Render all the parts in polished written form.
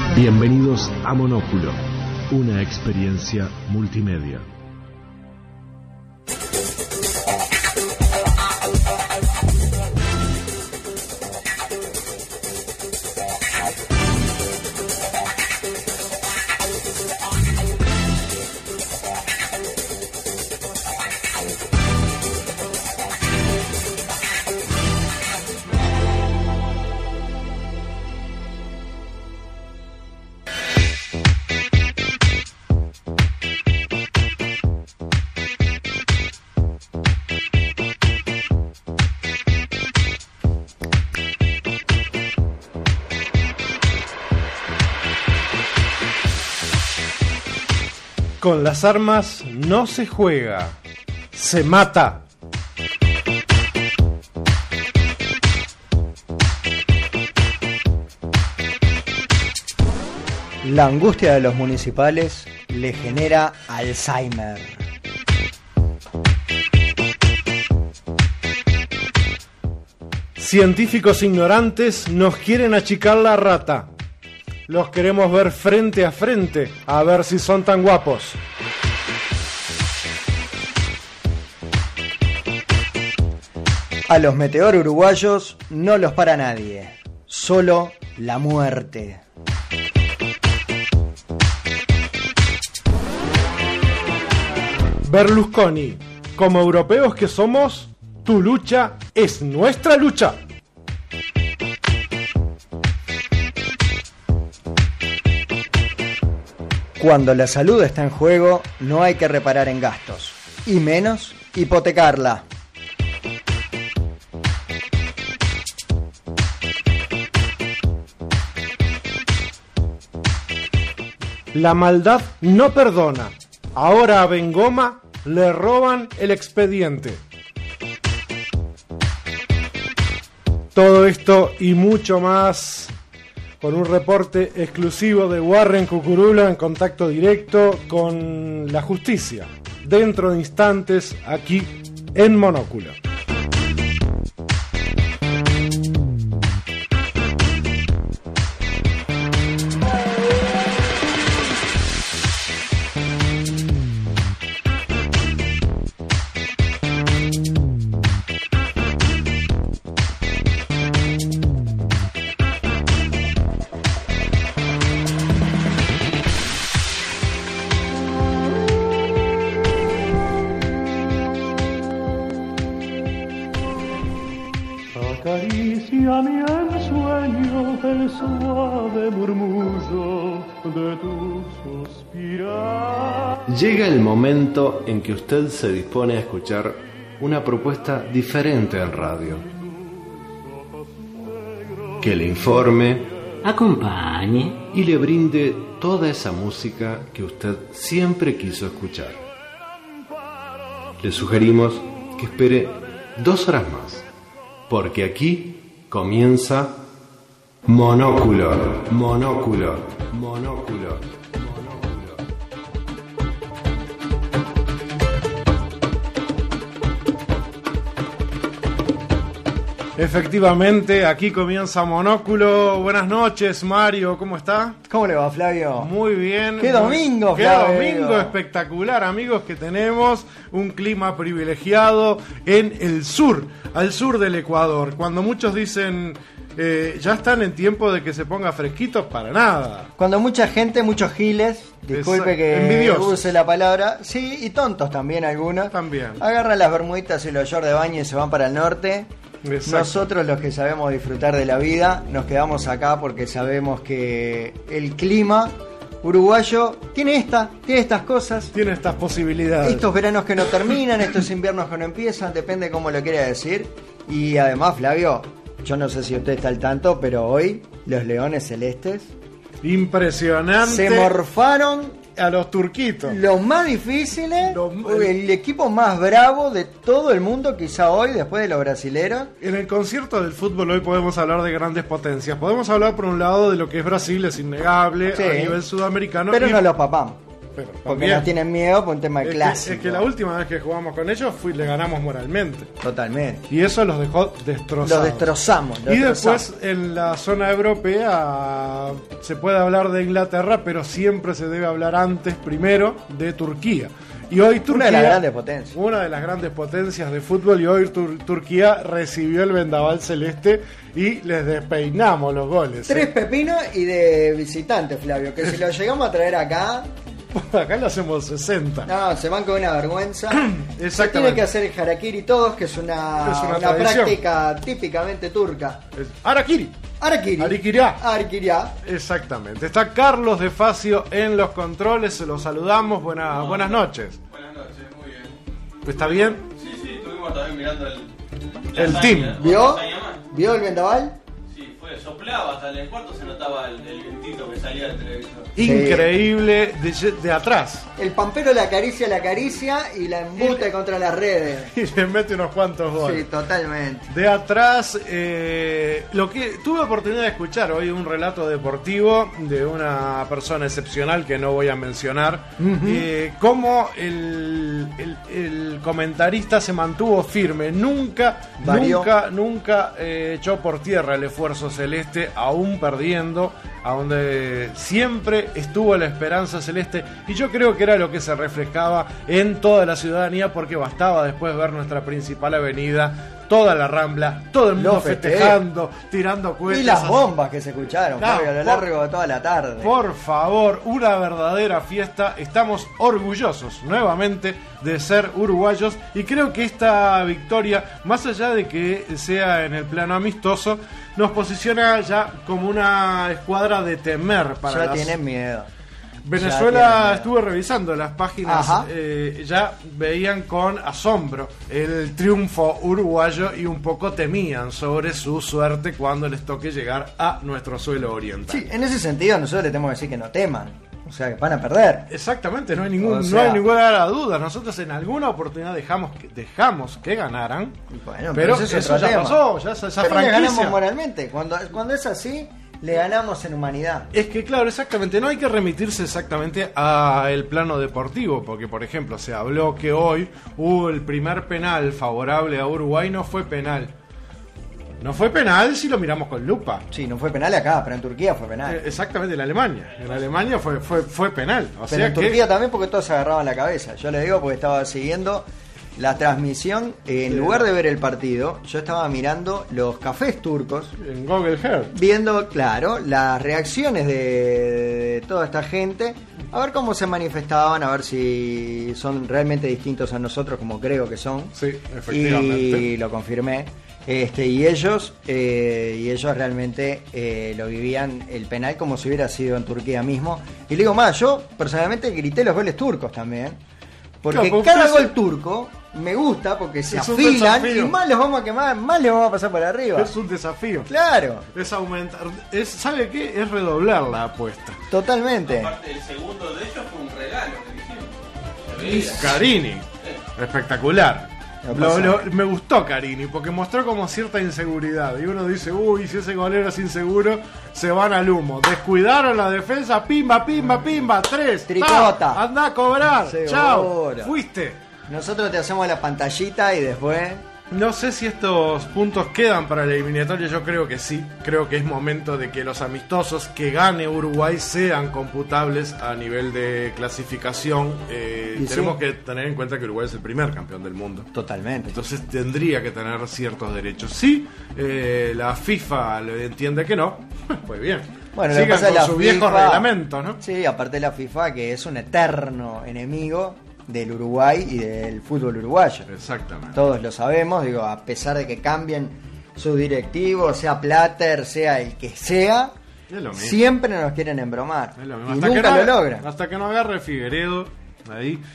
Bienvenidos a Monóculo, una experiencia multimedia. Con las armas no se juega, se mata. La angustia de los municipales le genera Alzheimer. Científicos ignorantes nos quieren achicar la rata. Los queremos ver frente a frente, a ver si son tan guapos. A los meteoros uruguayos no los para nadie, solo la muerte. Berlusconi, como europeos que somos, tu lucha es nuestra lucha. Cuando la salud está en juego, no hay que reparar en gastos, y menos hipotecarla. La maldad no perdona. Ahora a Bengoma le roban el expediente. Todo esto y mucho más con un reporte exclusivo de Warren Cucurula en contacto directo con la justicia, dentro de instantes aquí en Monóculo. Acaricia mi ensueño el suave murmullo de tu suspirar. Llega el momento en que usted se dispone a escuchar una propuesta diferente en radio. Que le informe, acompañe y le brinde toda esa música que usted siempre quiso escuchar. Le sugerimos que espere 2 horas más, porque aquí comienza Monóculo, Monóculo, Monóculo. Efectivamente, aquí comienza Monóculo. Buenas noches, Mario, ¿cómo está? ¿Cómo le va, Flavio? Muy bien. ¡Qué domingo, Qué Flavio! domingo espectacular, amigos, que tenemos un clima privilegiado en el sur, al sur del Ecuador. Cuando muchos dicen ya están en tiempo de que se ponga fresquito, para nada. Cuando mucha gente, muchos giles, disculpe que envidiosos. use la palabra, sí, y tontos también algunos, También. agarran las bermuditas y los shorts de baño y se van para el norte. Exacto. Nosotros, los que sabemos disfrutar de la vida, nos quedamos acá porque sabemos que el clima uruguayo tiene estas cosas, Tiene estas posibilidades. estos veranos que no terminan, estos inviernos que no empiezan, depende cómo lo quiera decir. Y además, Flavio, yo no sé si usted está al tanto, pero hoy los Leones Celestes Impresionante. se morfaron a los turquitos. los más difíciles, el equipo más bravo de todo el mundo, quizá hoy, después de los brasileros. En el concierto del fútbol hoy podemos hablar de grandes potencias. Podemos hablar por un lado de lo que es Brasil, es innegable, Sí. a nivel sudamericano. Pero no los papamos. pero Porque también nos tienen miedo por un tema es clásico. que la última vez que jugamos con ellos le ganamos moralmente. Totalmente. Y eso los dejó destrozados. Los destrozamos. Y después en la zona europea se puede hablar de Inglaterra, pero siempre se debe hablar antes, primero, de Turquía. Y hoy Turquía, una de las grandes potencias. Una de las grandes potencias de fútbol, y hoy Turquía recibió el vendaval celeste y les despeinamos los goles. 3 pepinos y de visitante, Flavio, que si lo llegamos a traer acá, Acá lo hacemos 60. no, se van con una vergüenza. Se Exactamente. tiene que hacer el harakiri todos, que es una tradición. práctica típicamente turca. Harakiri. Harakiri. Harikiriá. Harikiriá. Exactamente. Está Carlos de Facio en los controles. Se los saludamos. Buenas noches. Buenas noches, muy bien. ¿Está bien? Sí, estuvimos también mirando El lasaña. team. ¿Vio? Lasaña más. ¿Vio el vendaval? Sí, soplaba hasta en el cuarto, se notaba el vientito que salía del televisor. Increíble de atrás. El pampero la acaricia y la embute contra las redes. Y le mete unos cuantos goles. Sí, totalmente. De atrás, lo que tuve oportunidad de escuchar hoy, un relato deportivo de una persona excepcional que no voy a mencionar, cómo el comentarista se mantuvo firme, nunca echó por tierra el esfuerzo celeste, aún perdiendo, a donde siempre estuvo la esperanza celeste, y yo creo que era lo que se reflejaba en toda la ciudadanía, porque bastaba después ver nuestra principal avenida, toda la Rambla, todo el mundo Los festejos. festejando, tirando cohetes. Y las bombas que se escucharon, No, Fabio, a lo largo de toda la tarde. Por favor, una verdadera fiesta. Estamos orgullosos nuevamente de ser uruguayos, y creo que esta victoria, más allá de que sea en el plano amistoso, nos posiciona ya como una escuadra de temer para Ya tienen miedo. Venezuela. Estuve revisando las páginas, Ajá. ya veían con asombro el triunfo uruguayo y un poco temían sobre su suerte cuando les toque llegar a nuestro suelo oriental. Sí, en ese sentido nosotros le tenemos que decir que no teman. O sea, que van a perder. Exactamente, no hay O sea- no hay ninguna duda. Nosotros en alguna oportunidad dejamos que ganaran, Bueno, pero ese es eso otro ya tema. pasó, ya esa Pero le franquicia. ganamos moralmente. Cuando es así, le ganamos en humanidad. Es que claro, exactamente, no hay que remitirse exactamente al plano deportivo, porque por ejemplo se habló que hoy hubo el primer penal favorable a Uruguay, no fue penal. No fue penal si lo miramos con lupa. Sí, no fue penal acá, pero en Turquía fue penal. Exactamente, en Alemania. En Alemania fue penal. O Pero sea en que Turquía también, porque todos se agarraban la cabeza. Yo le digo porque estaba siguiendo la transmisión. En lugar de ver el partido, yo estaba mirando los cafés turcos, en Google Earth. viendo, claro, las reacciones de toda esta gente, a ver cómo se manifestaban, a ver si son realmente distintos a nosotros, como creo que son. Sí, efectivamente. Y lo confirmé. Y ellos realmente lo vivían el penal como si hubiera sido en Turquía mismo. Y le digo más, yo personalmente grité los goles turcos también. Porque Claro, cada porque gol turco me gusta porque se es un afilan desafío. y más los vamos a quemar, más les vamos a pasar por arriba. Es un desafío. Claro, Es aumentar. ¿Sabe qué? Es redoblar la apuesta. totalmente. Aparte, el segundo de ellos fue un regalo que le hicimos. Se veía. Carini. Espectacular. Lo pasa. Me gustó Carini porque mostró como cierta inseguridad. Y uno dice, uy, si ese golero es inseguro, se van al humo. Descuidaron la defensa, pimba, 3. Tricota. Anda a cobrar. Seguro. Chao. Fuiste. Nosotros te hacemos la pantallita y después... No sé si estos puntos quedan para la eliminatoria, yo creo que sí. Creo que es momento de que los amistosos que gane Uruguay sean computables a nivel de clasificación. Y Tenemos sí. que tener en cuenta que Uruguay es el primer campeón del mundo. Totalmente. Entonces tendría que tener ciertos derechos. Si la FIFA le entiende que no, pues bien. Bueno, lo que sigan pasa es con la sus viejos FIFA, reglamentos, ¿no? Sí, aparte de la FIFA, que es un eterno enemigo del Uruguay y del fútbol uruguayo. Exactamente. Todos lo sabemos, digo, a pesar de que cambien sus directivos, sea Plater, sea el que sea, Es lo mismo. siempre nos quieren embromar. Es lo mismo. Y nunca lo logran. Hasta que no agarre Figueredo ahí.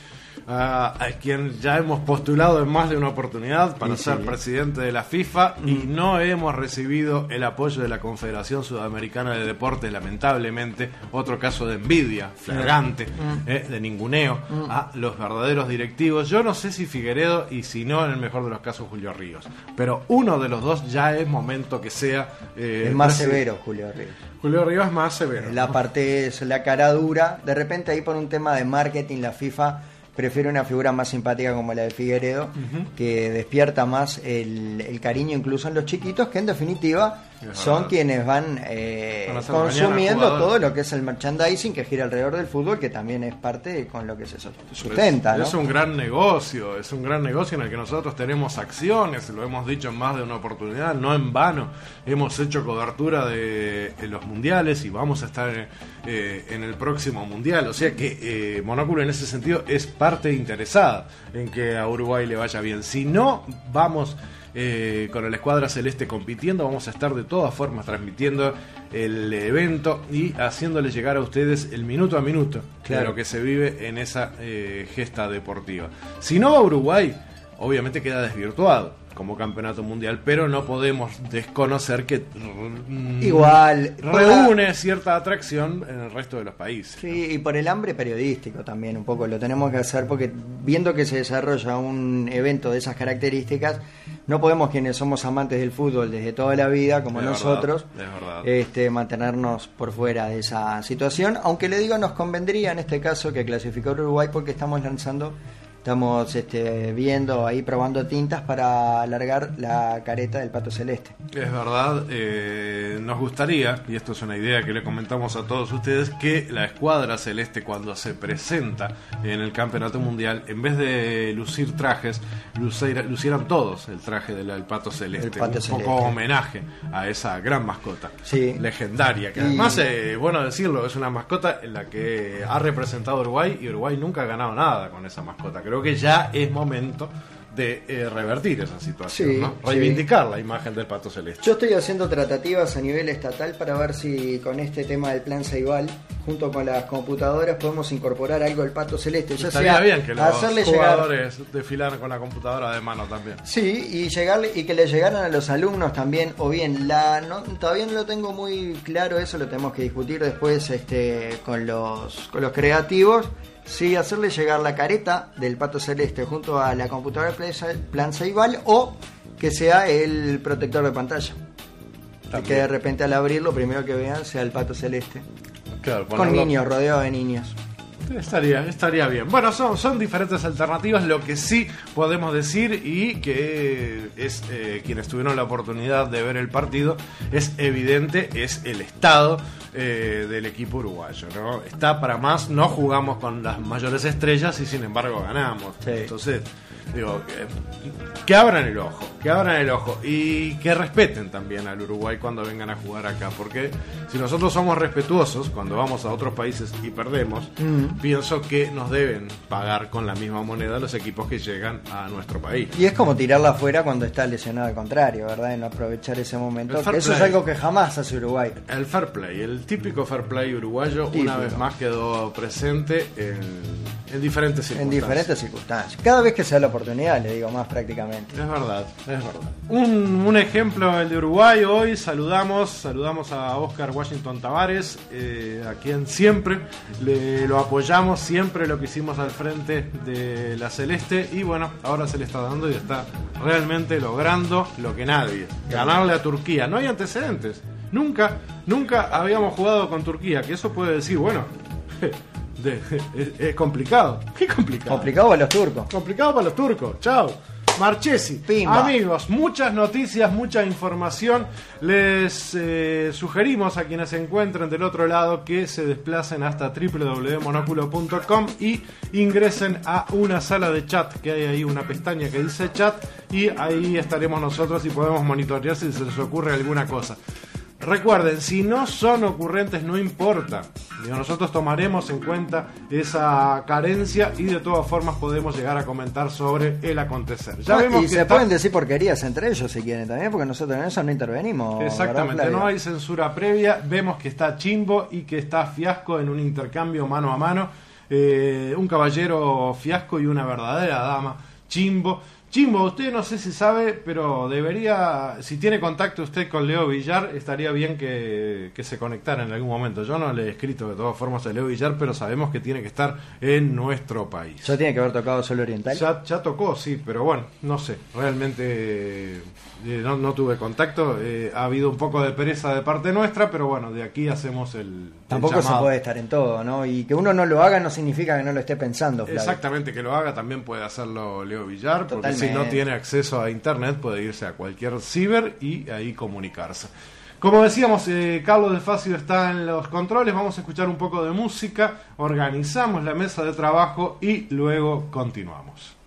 a quien ya hemos postulado en más de una oportunidad para ser presidente de la FIFA y no hemos recibido el apoyo de la Confederación Sudamericana de Deportes, lamentablemente. Otro caso de envidia flagrante, de ninguneo a los verdaderos directivos. Yo no sé si Figueredo y si no, en el mejor de los casos, Julio Ríos. Pero uno de los dos ya es momento que sea... es más severo, Julio Ríos. Julio Ríos es más severo. La parte es la cara dura. De repente ahí por un tema de marketing la FIFA prefiere una figura más simpática como la de Figueredo, que despierta más el cariño incluso en los chiquitos, que en definitiva son quienes van consumiendo todo lo que es el merchandising que gira alrededor del fútbol, que también es parte con lo que se sustenta, ¿no? Es un gran negocio, en el que nosotros tenemos acciones, lo hemos dicho en más de una oportunidad, no en vano. Hemos hecho cobertura de los mundiales y vamos a estar en el próximo mundial, o sea que Monóculo en ese sentido es parte interesada en que a Uruguay le vaya bien. Si no vamos con la escuadra celeste compitiendo, vamos a estar de todas formas transmitiendo el evento y haciéndoles llegar a ustedes el minuto a minuto de lo que se vive en esa gesta deportiva. Si no va a Uruguay, obviamente queda desvirtuado como campeonato mundial, pero no podemos desconocer que igual reúne cierta atracción en el resto de los países. Sí, y por el hambre periodístico también un poco lo tenemos que hacer, porque viendo que se desarrolla un evento de esas características, no podemos, quienes somos amantes del fútbol desde toda la vida, como nosotros, mantenernos por fuera de esa situación, aunque le digo, nos convendría en este caso que clasificó Uruguay, porque estamos viendo ahí, probando tintas para alargar la careta del Pato Celeste. Es verdad, nos gustaría, y esto es una idea que le comentamos a todos ustedes, que la escuadra celeste, cuando se presenta en el campeonato mundial, en vez de lucir trajes, lucieran todos el traje del Pato Celeste, poco homenaje a esa gran mascota legendaria, que además, bueno decirlo, es una mascota en la que ha representado a Uruguay, y Uruguay nunca ha ganado nada con esa mascota. Creo que ya es momento de revertir esa situación, ¿no? Reivindicar la imagen del Pato Celeste. Yo estoy haciendo tratativas a nivel estatal para ver si con este tema del plan Ceibal, junto con las computadoras, podemos incorporar algo del Pato Celeste. Ya estaría bien que los jugadores llegar... desfilaran con la computadora de mano también. Sí, y que le llegaran a los alumnos también, o bien, todavía no lo tengo muy claro, eso lo tenemos que discutir después con los creativos. Sí, hacerle llegar la careta del Pato Celeste junto a la computadora plan Ceibal, o que sea el protector de pantalla. Que de repente al abrir lo primero que vean sea el Pato Celeste. Claro, con niños, rodeado de niños. Estaría bien. Bueno, son diferentes alternativas. Lo que sí podemos decir, y que es quienes tuvieron la oportunidad de ver el partido, es evidente, es el estado del equipo uruguayo, ¿no? Está para más. No jugamos con las mayores estrellas y sin embargo ganamos. Entonces, digo, que abran el ojo y que respeten también al Uruguay cuando vengan a jugar acá, porque si nosotros somos respetuosos cuando vamos a otros países y perdemos, pienso que nos deben pagar con la misma moneda los equipos que llegan a nuestro país. Y es como tirarla afuera cuando está lesionado al contrario, ¿verdad? Y no aprovechar ese momento, que eso es algo que jamás hace Uruguay. El fair play, el típico fair play uruguayo, una vez más quedó presente en diferentes circunstancias. Cada vez que se da la oportunidad, le digo más prácticamente. Es verdad. Un ejemplo, el de Uruguay. Hoy saludamos a Oscar Washington Tavares, a quien siempre lo apoyamos, siempre lo que hicimos al frente de la Celeste, y bueno, ahora se le está dando y está realmente logrando lo que nadie: ganarle a Turquía. No hay antecedentes, nunca habíamos jugado con Turquía, que eso puede decir, bueno, es complicado. ¿Qué complicado? Complicado para los turcos. Complicado para los turcos. Chao. Marchesi. Pimba. Amigos, muchas noticias, mucha información. Les sugerimos a quienes se encuentren del otro lado que se desplacen hasta www.monoculo.com y ingresen a una sala de chat, que hay ahí una pestaña que dice chat, y ahí estaremos nosotros y podemos monitorear si se les ocurre alguna cosa. Recuerden, si no son ocurrentes, no importa. Nosotros tomaremos en cuenta esa carencia y de todas formas podemos llegar a comentar sobre el acontecer. Ya vemos y que se pueden decir porquerías entre ellos si quieren también, porque nosotros en eso no intervenimos. Exactamente, no hay censura previa. Vemos que está Chimbo y que está Fiasco en un intercambio mano a mano. un caballero fiasco y una verdadera dama, Chimbo. Chimbo, usted no sé si sabe, pero debería, si tiene contacto usted con Leo Villar, estaría bien que se conectara en algún momento. Yo no le he escrito de todas formas a Leo Villar, pero sabemos que tiene que estar en nuestro país. ¿Ya tiene que haber tocado Sol Oriental? Ya tocó, sí, pero bueno, no sé, realmente no tuve contacto. Ha habido un poco de pereza de parte nuestra, pero bueno, de aquí hacemos el Tampoco llamado. se puede estar en todo, ¿no? Y que uno no lo haga no significa que no lo esté pensando, Flavio. Exactamente, que lo haga también puede hacerlo Leo Villar, porque Totalmente. si no tiene acceso a internet puede irse a cualquier ciber y ahí comunicarse. Como decíamos, Carlos de Facio está en los controles, vamos a escuchar un poco de música, organizamos la mesa de trabajo y luego continuamos.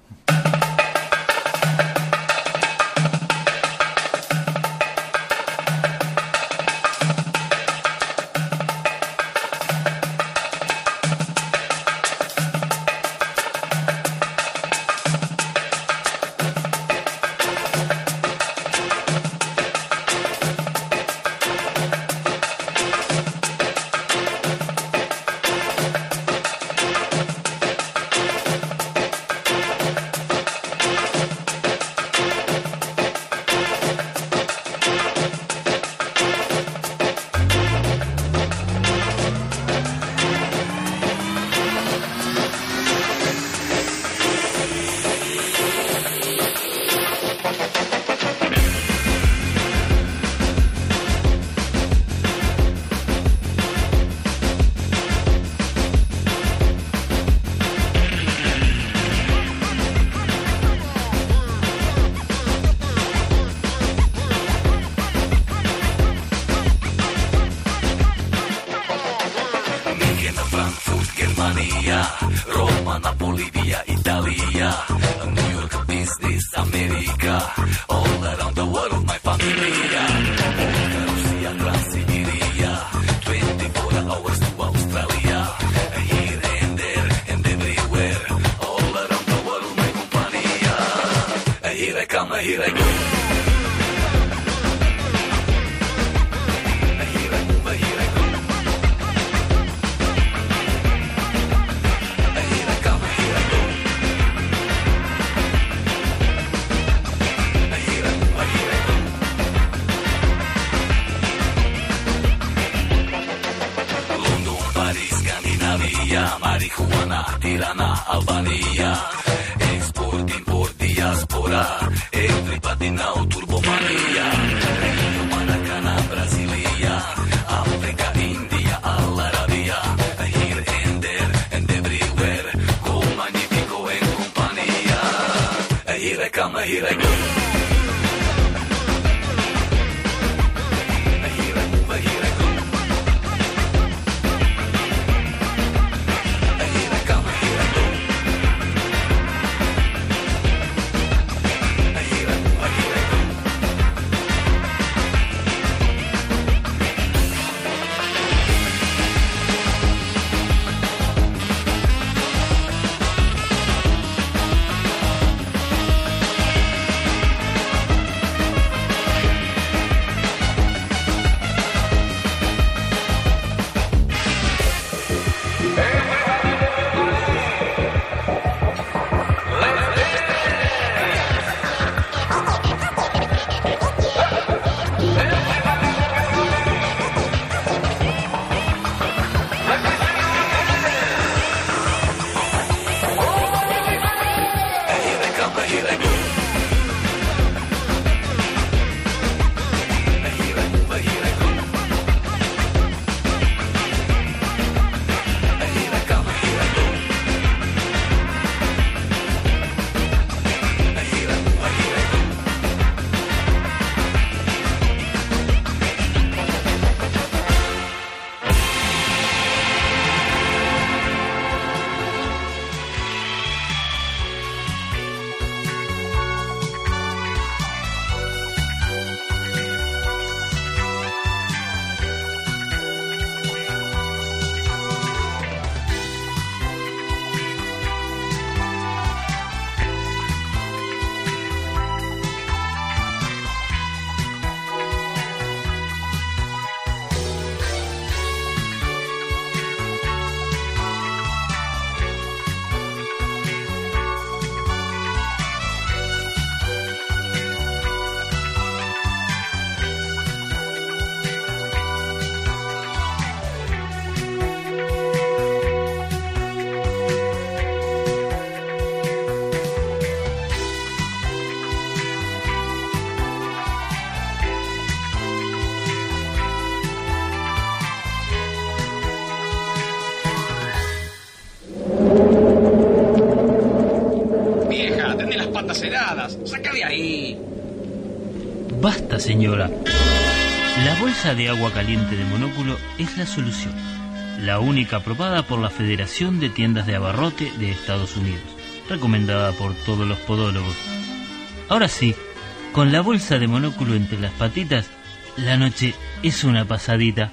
cosas. ¡Saca de ahí! Basta, señora. La bolsa de agua caliente de Monóculo es la solución. La única aprobada por la Federación de Tiendas de Abarrote de Estados Unidos. Recomendada por todos los podólogos. Ahora sí, con la bolsa de Monóculo entre las patitas, la noche es una pasadita.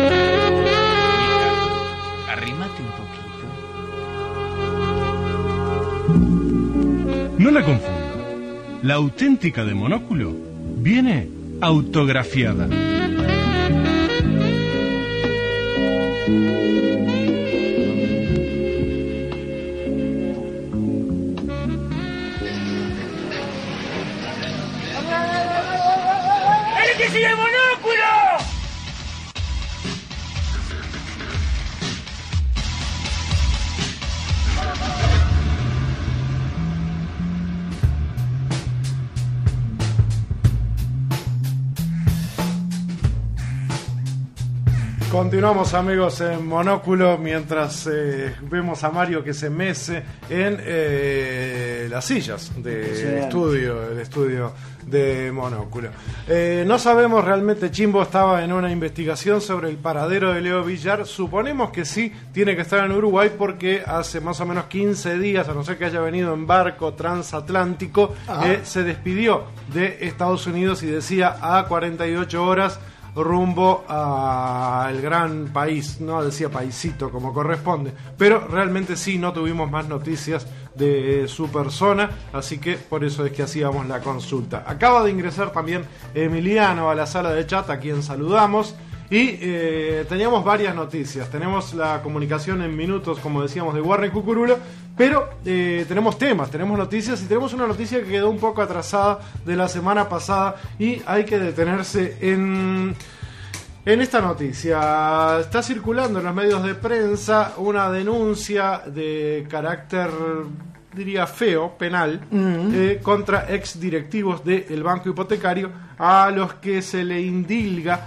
Arrímate un poquito. No la confunda. La auténtica de Monóculo viene autografiada. ¡El que sigue el Monóculo! Continuamos, amigos, en Monóculo mientras vemos a Mario que se mece en las sillas del estudio de Monóculo. No sabemos realmente, Chimbo estaba en una investigación sobre el paradero de Leo Villar. Suponemos que sí, tiene que estar en Uruguay porque hace más o menos 15 días, a no ser que haya venido en barco transatlántico, se despidió de Estados Unidos y decía a 48 horas rumbo al gran país, no decía paisito como corresponde, pero realmente sí, no tuvimos más noticias de su persona, así que por eso es que hacíamos la consulta. Acaba de ingresar también Emiliano a la sala de chat, a quien saludamos, y teníamos varias noticias. Tenemos la comunicación en minutos, como decíamos, de Warren Cucurulo, pero tenemos temas, tenemos noticias, y tenemos una noticia que quedó un poco atrasada de la semana pasada y hay que detenerse en esta noticia. Está circulando en los medios de prensa una denuncia de carácter, diría feo, penal, contra ex directivos del Banco Hipotecario, a los que se le indilga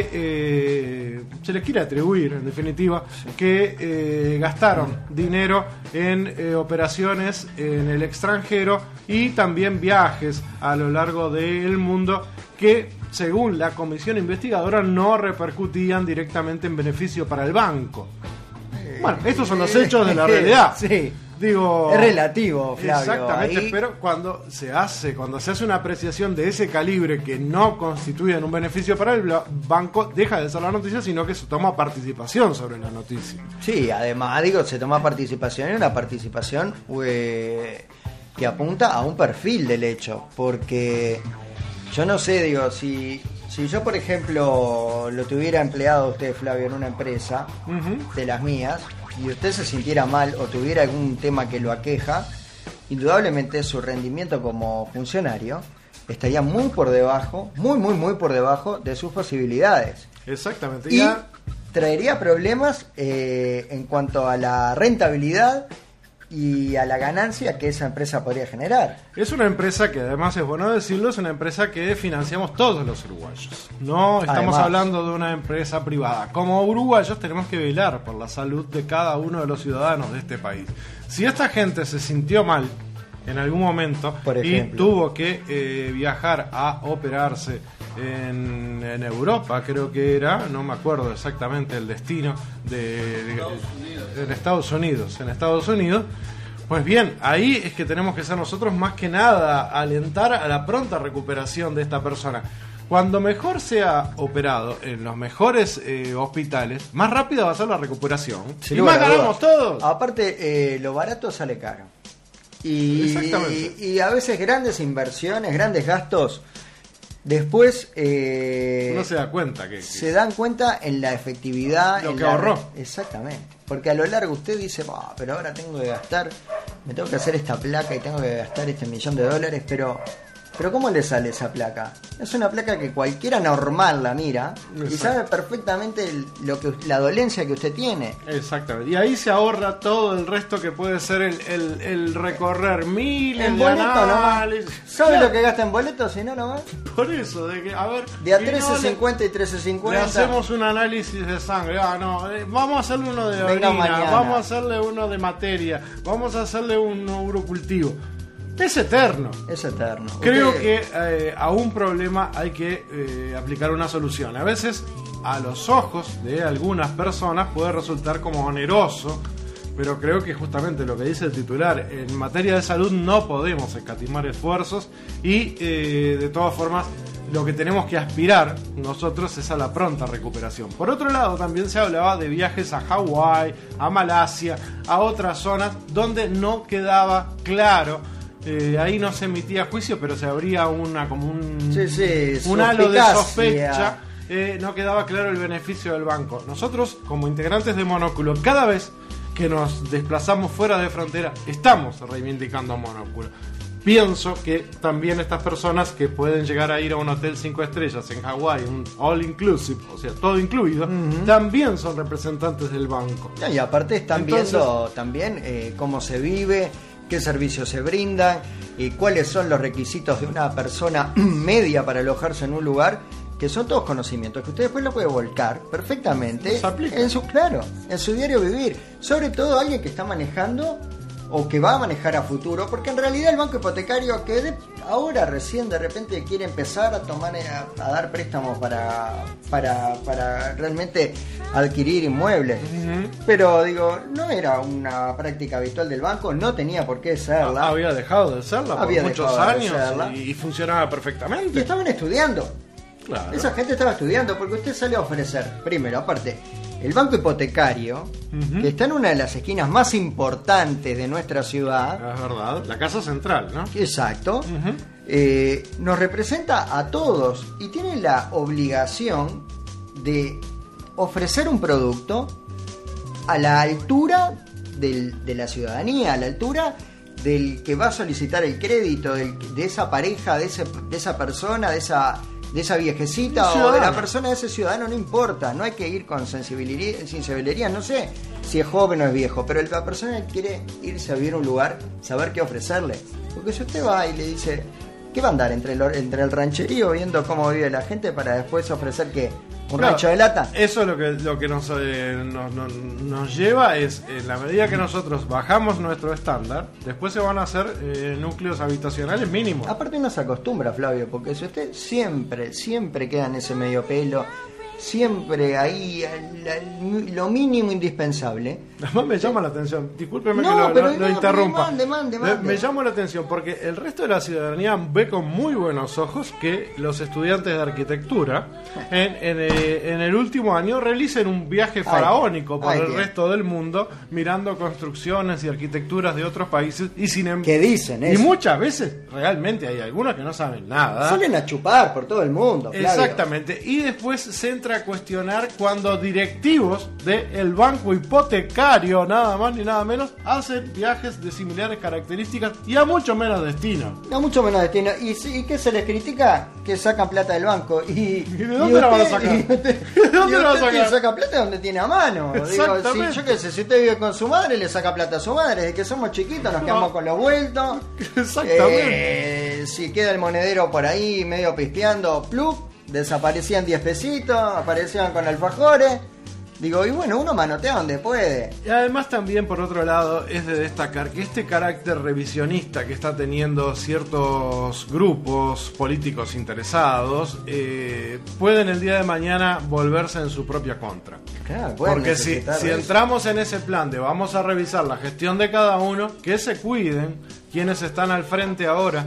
que se les quiere atribuir, en definitiva, que gastaron dinero en operaciones en el extranjero y también viajes a lo largo del mundo que, según la comisión investigadora, no repercutían directamente en beneficio para el banco. Bueno, estos son los hechos de la realidad. Sí. Digo, es relativo, Flavio. Exactamente, ahí... pero cuando se hace una apreciación de ese calibre que no constituye un beneficio para el banco, deja de ser la noticia, sino que se toma participación sobre la noticia. Sí, además, se toma participación, y una participación que apunta a un perfil del hecho, porque yo no sé, si yo, por ejemplo, lo tuviera empleado a usted, Flavio, en una empresa de las mías, y usted se sintiera mal o tuviera algún tema que lo aqueja, indudablemente su rendimiento como funcionario estaría muy por debajo, muy por debajo de sus posibilidades. Exactamente. Y traería problemas en cuanto a la rentabilidad y a la ganancia que esa empresa podría generar. Es una empresa que, además, es bueno decirlo, es una empresa que financiamos todos los uruguayos. No estamos hablando de una empresa privada. Como uruguayos tenemos que velar por la salud de cada uno de los ciudadanos de este país. Si esta gente se sintió mal en algún momento y tuvo que viajar a operarse en Europa, creo que era, no me acuerdo exactamente el destino en Estados Unidos, pues bien, ahí es que tenemos que ser nosotros más que nada alentar a la pronta recuperación de esta persona. Cuando mejor sea operado en los mejores hospitales, más rápida va a ser la recuperación, y más ganamos todos. Aparte, lo barato sale caro. Y a veces grandes inversiones, grandes gastos, después uno se da cuenta que se dan cuenta en la efectividad, lo que ahorró. Exactamente, porque a lo largo usted dice, pero ahora tengo que gastar, me tengo que hacer esta placa y tengo que gastar este $1.000.000, pero ¿cómo le sale esa placa? Es una placa que cualquiera normal la mira y sabe perfectamente la dolencia que usted tiene. Exactamente. Y ahí se ahorra todo el resto que puede ser el recorrer miles en de análisis. ¿No? ¿Sabe lo que gasta en boletos si no va? Por eso, de que, a ver... De a 13.50 y 13.50... Le hacemos un análisis de sangre. Vamos a hacerle uno de orina, vamos a hacerle uno de materia, vamos a hacerle un urocultivo. Es eterno. Es eterno. Creo Usted- que a un problema hay que aplicar una solución. A veces, a los ojos de algunas personas puede resultar como oneroso, pero creo que justamente lo que dice el titular, en materia de salud no podemos escatimar esfuerzos y de todas formas lo que tenemos que aspirar nosotros es a la pronta recuperación. Por otro lado, también se hablaba de viajes a Hawái, a Malasia, a otras zonas donde no quedaba claro. Ahí no se emitía juicio, pero se abría como un halo de suspicacia. sospecha. No quedaba claro el beneficio del banco. Nosotros, como integrantes de Monóculo, cada vez que nos desplazamos fuera de frontera, estamos reivindicando a Monóculo. Pienso que también estas personas que pueden llegar a ir a un hotel 5 estrellas en Hawái, un all inclusive, o sea, todo incluido, también son representantes del banco. No, y aparte están Entonces- viendo también cómo se vive, qué servicios se brindan, cuáles son los requisitos de una persona media para alojarse en un lugar, que son todos conocimientos que usted después lo puede volcar perfectamente Los aplica. en su diario vivir. Sobre todo alguien que está manejando o que va a manejar a futuro, porque en realidad el banco hipotecario ahora recién de repente quiere empezar a tomar a dar préstamos para realmente adquirir inmuebles. Pero digo, no era una práctica habitual del banco, no tenía por qué serla. Había dejado de serla por Había muchos dejado de años serla. y funcionaba Y perfectamente. estaban estudiando. Claro. Esa gente estaba estudiando porque usted sale a ofrecer, primero, aparte, el banco hipotecario, que está en una de las esquinas más importantes de nuestra ciudad. Es verdad, la casa central, ¿no? Exacto. Nos representa a todos y tiene la obligación de ofrecer un producto a la altura de la ciudadanía, a la altura del que va a solicitar el crédito, de esa pareja, de esa persona, de esa viejecita o de la Ciudadano. persona, de ese ciudadano, no importa, no hay que ir con sensibilidad, no sé si es joven o es viejo, pero la persona que quiere irse a vivir a un lugar, saber qué ofrecerle. Porque si usted va y le dice, ¿qué va a andar entre el rancherío viendo cómo vive la gente para después ofrecer qué? ¿Un Claro, rancho de lata? Eso lo que nos lleva es, en la medida que nosotros bajamos nuestro estándar, después se van a hacer núcleos habitacionales mínimos. Aparte uno se acostumbra, Flavio, porque si usted siempre queda en ese medio pelo, siempre ahí lo mínimo indispensable. Además me llama la atención, discúlpeme No, que pero lo no, interrumpa. mande. Me llama la atención porque el resto de la ciudadanía ve con muy buenos ojos que los estudiantes de arquitectura en el último año realicen un viaje faraónico por el bien. resto del mundo mirando construcciones y arquitecturas de otros países y ¿Qué dicen y eso? muchas veces realmente hay algunos que no saben nada. Salen a chupar por todo el mundo, Flavio. Exactamente, y después se entra a cuestionar cuando directivos del banco hipotecario, nada más ni nada menos, hacen viajes de similares características y a mucho menos destino. No, mucho menos destino. ¿Y qué se les critica? Que sacan plata del banco. ¿Y de dónde la van a sacar? ¿De dónde la van a sacar? saca plata donde tiene a mano? Digo, Exactamente. yo qué sé, si usted vive con su madre, le saca plata a su madre. Desde que somos chiquitos nos quedamos con los vueltos. Exactamente. Si queda el monedero por ahí medio pisteando, plup, desaparecían 10 pesitos, aparecían con alfajores. Digo, y bueno, uno manotea donde puede. Y además también, por otro lado, es de destacar que este carácter revisionista que está teniendo ciertos grupos políticos interesados pueden el día de mañana volverse en su propia contra. Claro, pueden Porque si necesitar de eso. entramos en ese plan de vamos a revisar la gestión de cada uno, que se cuiden quienes están al frente ahora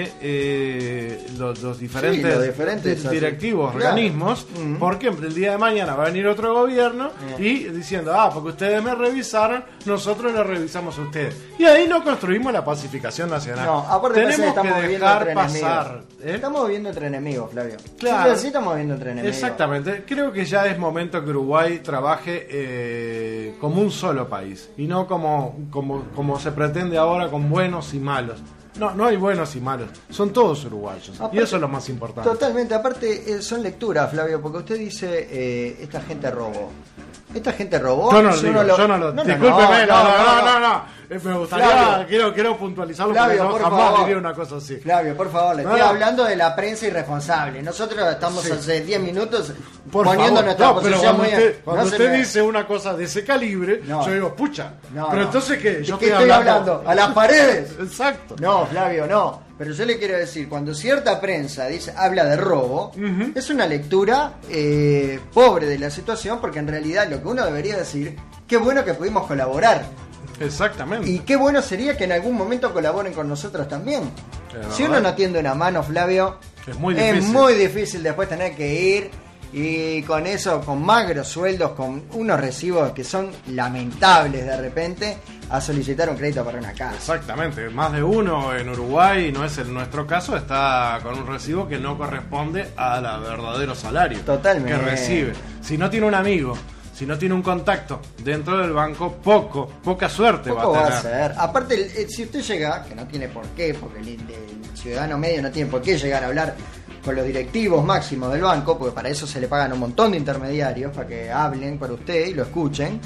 de los diferentes, los diferentes directivos, claro. organismos, porque el día de mañana va a venir otro gobierno y diciendo, porque ustedes me revisaron, nosotros lo revisamos a ustedes. Y ahí no construimos la pacificación nacional. No, aparte parece tenemos estamos que viviendo dejar entre pasar. enemigos. Estamos viviendo entre enemigos, Flavio. Claro. Sí, estamos viviendo entre enemigos. Exactamente, creo que ya es momento que Uruguay trabaje como un solo país y no como se pretende ahora con buenos y malos. No hay buenos y malos, son todos uruguayos. Aparte, y eso es lo más importante. Totalmente, aparte son lecturas, Flavio, porque usted dice, esta gente robó. Esta gente robó. Yo no lo si digo, uno yo no lo. Discúlpeme, no. Me gustaría, Flavio. quiero puntualizarlo, Flavio, porque por yo jamás favor. diría una cosa así. Flavio, por favor, le estoy hablando de la prensa irresponsable. Nosotros estamos Sí. hace 10 minutos Por poniendo favor. nuestra No, pero posición cuando muy... cuando no se usted me- dice una cosa de ese calibre, No. yo digo, pucha. No, pero no. entonces, ¿qué? Yo ¿De qué estoy hablando? ¿A las paredes? Exacto. No, Flavio, no. Pero yo le quiero decir, cuando cierta prensa habla de robo, es una lectura pobre de la situación, porque en realidad lo que uno debería decir, qué bueno que pudimos colaborar. Exactamente. Y qué bueno sería que en algún momento colaboren con nosotros también. Es Si uno verdad. no tiende una mano, Flavio, Es muy es difícil. muy difícil después tener que ir y con eso, con magros sueldos, con unos recibos que son lamentables de repente, a solicitar un crédito para una casa. Exactamente, más de uno en Uruguay, no es el nuestro caso, está con un recibo que no corresponde al verdadero salario Totalmente. que recibe. Si no tiene un amigo, si no tiene un contacto dentro del banco, poca suerte Poco va va a a tener. ser. Aparte, si usted llega, que no tiene por qué, porque el ciudadano medio no tiene por qué llegar a hablar con los directivos máximos del banco, porque para eso se le pagan un montón de intermediarios para que hablen por usted y lo escuchen.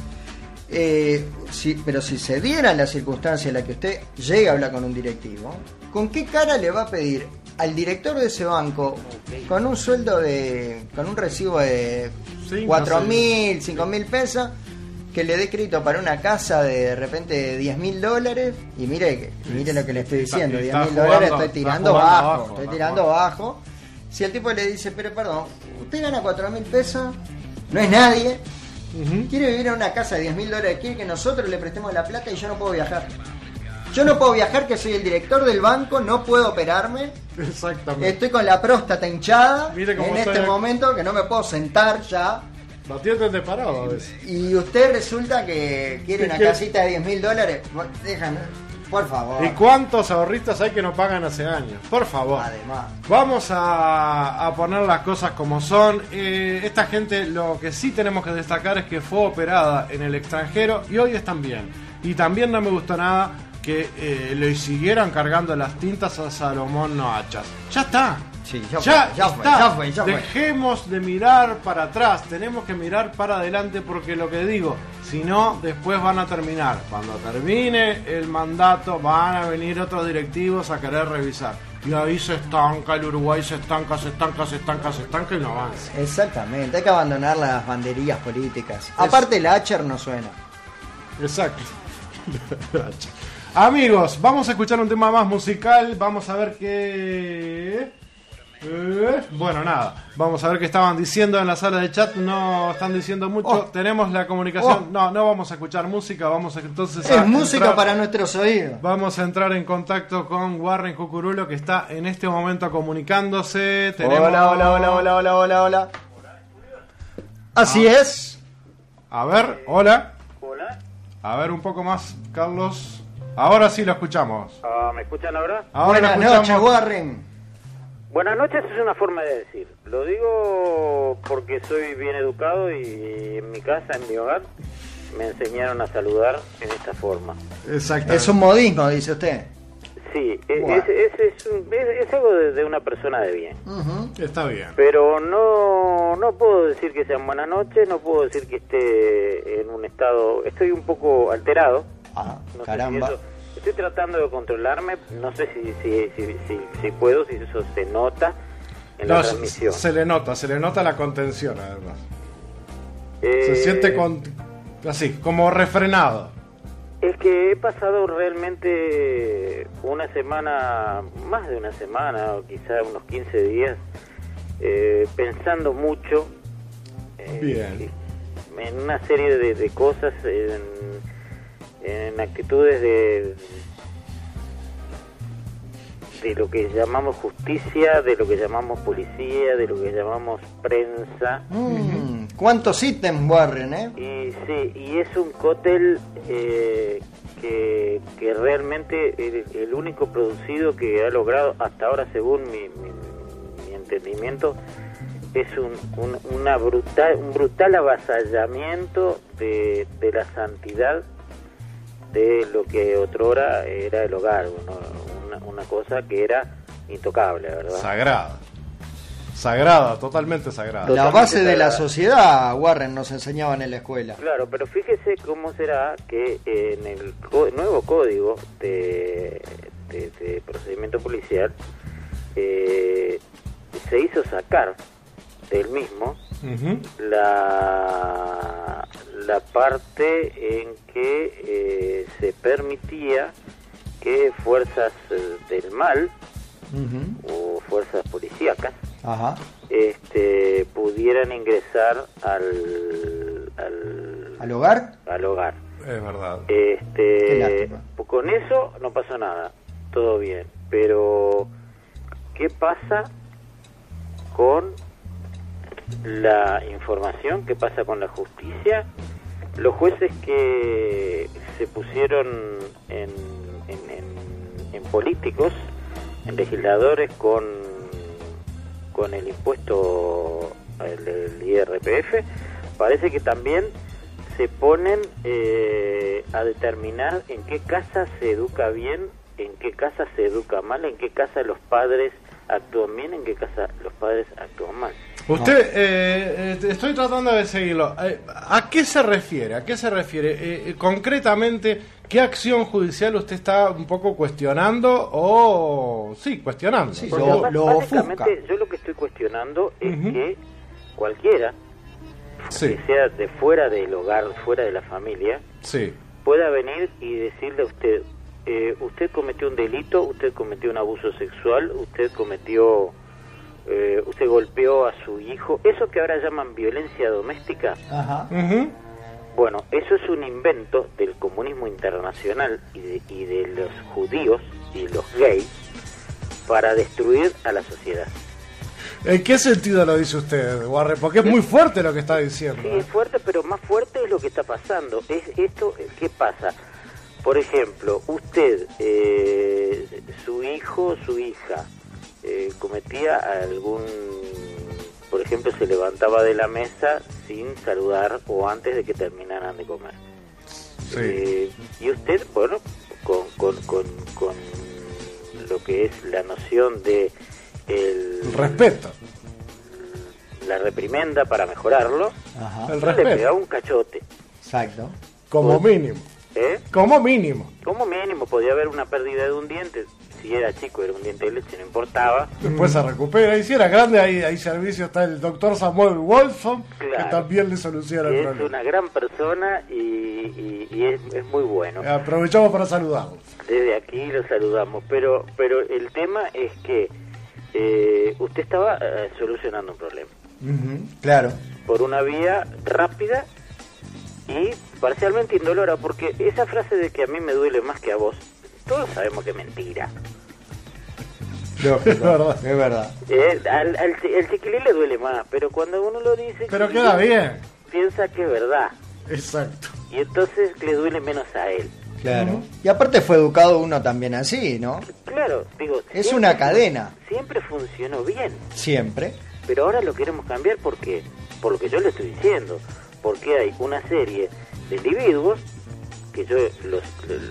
Pero si se dieran las circunstancias en las que usted llega a hablar con un directivo, ¿con qué cara le va a pedir al director de ese banco con un sueldo con un recibo de 4.000, 5.000 pesos, que le dé crédito para una casa de repente $10.000? Y mire lo que le estoy diciendo, Está $10.000 jugando- estoy está tirando jugando bajo, abajo, estoy está tirando bajo. Si el tipo le dice, pero perdón, usted gana 4.000 pesos, no es nadie, quiere vivir en una casa de $10.000, quiere que nosotros le prestemos la plata y yo no puedo viajar. Yo no puedo viajar, que soy el director del banco, no puedo operarme, Exactamente. estoy con la próstata hinchada Mire cómo en estoy este aquí. momento, que no me puedo sentar ya. Lo atienden de parado a veces. Y usted resulta que quiere una ¿Qué? casita de $10.000. Déjame, por favor. ¿Y cuántos ahorristas hay que no pagan hace años? Por favor. Además. Vamos a poner las cosas como son. Esta gente, lo que sí tenemos que destacar es que fue operada en el extranjero y hoy están bien. Y también no me gustó nada que le siguieran cargando las tintas a Salomón Noachas. Ya está. Sí, Ya fue. Dejemos de mirar para atrás, tenemos que mirar para adelante, porque lo que digo, si no, después van a terminar. Cuando termine el mandato, van a venir otros directivos a querer revisar. Y ahí se estanca, el Uruguay se estanca y no avanza. Exactamente, hay que abandonar las banderías políticas. Aparte, el Acher no suena. Exacto. Amigos, vamos a escuchar un tema más musical. Vamos a ver qué... bueno, nada. Vamos a ver qué estaban diciendo en la sala de chat. No están diciendo mucho. Tenemos la comunicación. No vamos a escuchar música. Vamos a, entonces Es música para nuestros oídos. Vamos a entrar en contacto con Warren Cucurulo, que está en este momento comunicándose. Hola. Así es. A ver, hola. Hola. A ver un poco más, Carlos. Ahora sí lo escuchamos. ¿Me escuchan ahora? Ahora Buenas lo escuchamos. noches, Warren. Buenas noches es una forma de decir. Lo digo porque soy bien educado y en mi casa, en mi hogar, me enseñaron a saludar en esta forma. Exactamente. Es un modismo, dice usted. Sí, Bueno. es algo de una persona de bien. Está bien. Pero no puedo decir que sean buenas noches, no puedo decir que esté en un estado... Estoy un poco alterado. Ah, No sé caramba. si eso- estoy tratando de controlarme, no sé si puedo, si eso se nota en la No, transmisión. se le nota la contención, además. Se siente así, como refrenado. Es que he pasado realmente una semana, más de una semana, o quizá unos 15 días, pensando mucho Bien. en una serie de cosas, en actitudes de lo que llamamos justicia, de lo que llamamos policía, de lo que llamamos prensa. ¿Cuántos ítems, Warren, Y sí, y es un cóctel que realmente el único producido que ha logrado hasta ahora, según mi entendimiento, es un brutal avasallamiento de la santidad de lo que otrora era el hogar, una cosa que era intocable, ¿verdad? Sagrada. Sagrada, totalmente sagrada. La base de la sociedad, Warren, nos enseñaban en la escuela. Claro, pero fíjese cómo será que en el nuevo código de procedimiento policial se hizo sacar del mismo la parte en que se permitía que fuerzas del mal o fuerzas policíacas pudieran ingresar al hogar. Es verdad. Con eso no pasó nada, todo bien, pero ¿qué pasa con la información? ¿Qué pasa con la justicia? Los jueces que se pusieron en políticos, en legisladores con el impuesto, el IRPF, parece que también se ponen a determinar en qué casa se educa bien, en qué casa se educa mal, en qué casa los padres actúan bien, en qué casa los padres actúan mal. Usted, estoy tratando de seguirlo. ¿A qué se refiere? ¿A qué se refiere? Concretamente, ¿qué acción judicial usted está un poco cuestionando o cuestionando? Sí, básicamente yo lo que estoy cuestionando es que cualquiera que sea de fuera del hogar, fuera de la familia, pueda venir y decirle a usted, usted cometió un delito, usted cometió un abuso sexual, usted golpeó a su hijo, eso que ahora llaman violencia doméstica. Bueno, eso es un invento del comunismo internacional y de los judíos y los gays para destruir a la sociedad. ¿En qué sentido lo dice usted, Warren? Porque es muy fuerte lo que está diciendo. Sí, es fuerte, pero más fuerte es lo que está pasando. ¿Qué pasa? Por ejemplo, usted, su hijo, su hija, cometía por ejemplo, se levantaba de la mesa sin saludar o antes de que terminaran de comer. Y usted, bueno, con lo que es la noción de el respeto, la reprimenda para mejorarlo, el respeto, le pegaba un cachote. Exacto. Como mínimo. Como mínimo podía haber una pérdida de un diente. Si era chico, era un diente de leche, no importaba. Después se recupera. Y si era grande, hay servicio. Está el doctor Samuel Wolfson, que también le soluciona el problema. Es una gran persona y es muy bueno. Aprovechamos para saludarlo. Desde aquí lo saludamos. Pero el tema es que usted estaba solucionando un problema. Claro. Por una vía rápida y parcialmente indolora, porque esa frase de que a mí me duele más que a vos, todos sabemos que es mentira. Lógico, es verdad. El chiquilín le duele más, pero cuando uno lo dice... Pero queda bien. Piensa que es verdad. Exacto. Y entonces le duele menos a él. Claro. Y aparte fue educado uno también así, ¿no? Claro, digo... Es una cadena. Siempre funcionó bien. Siempre. Pero ahora lo queremos cambiar porque, por lo que yo le estoy diciendo, porque hay una serie de individuos que yo los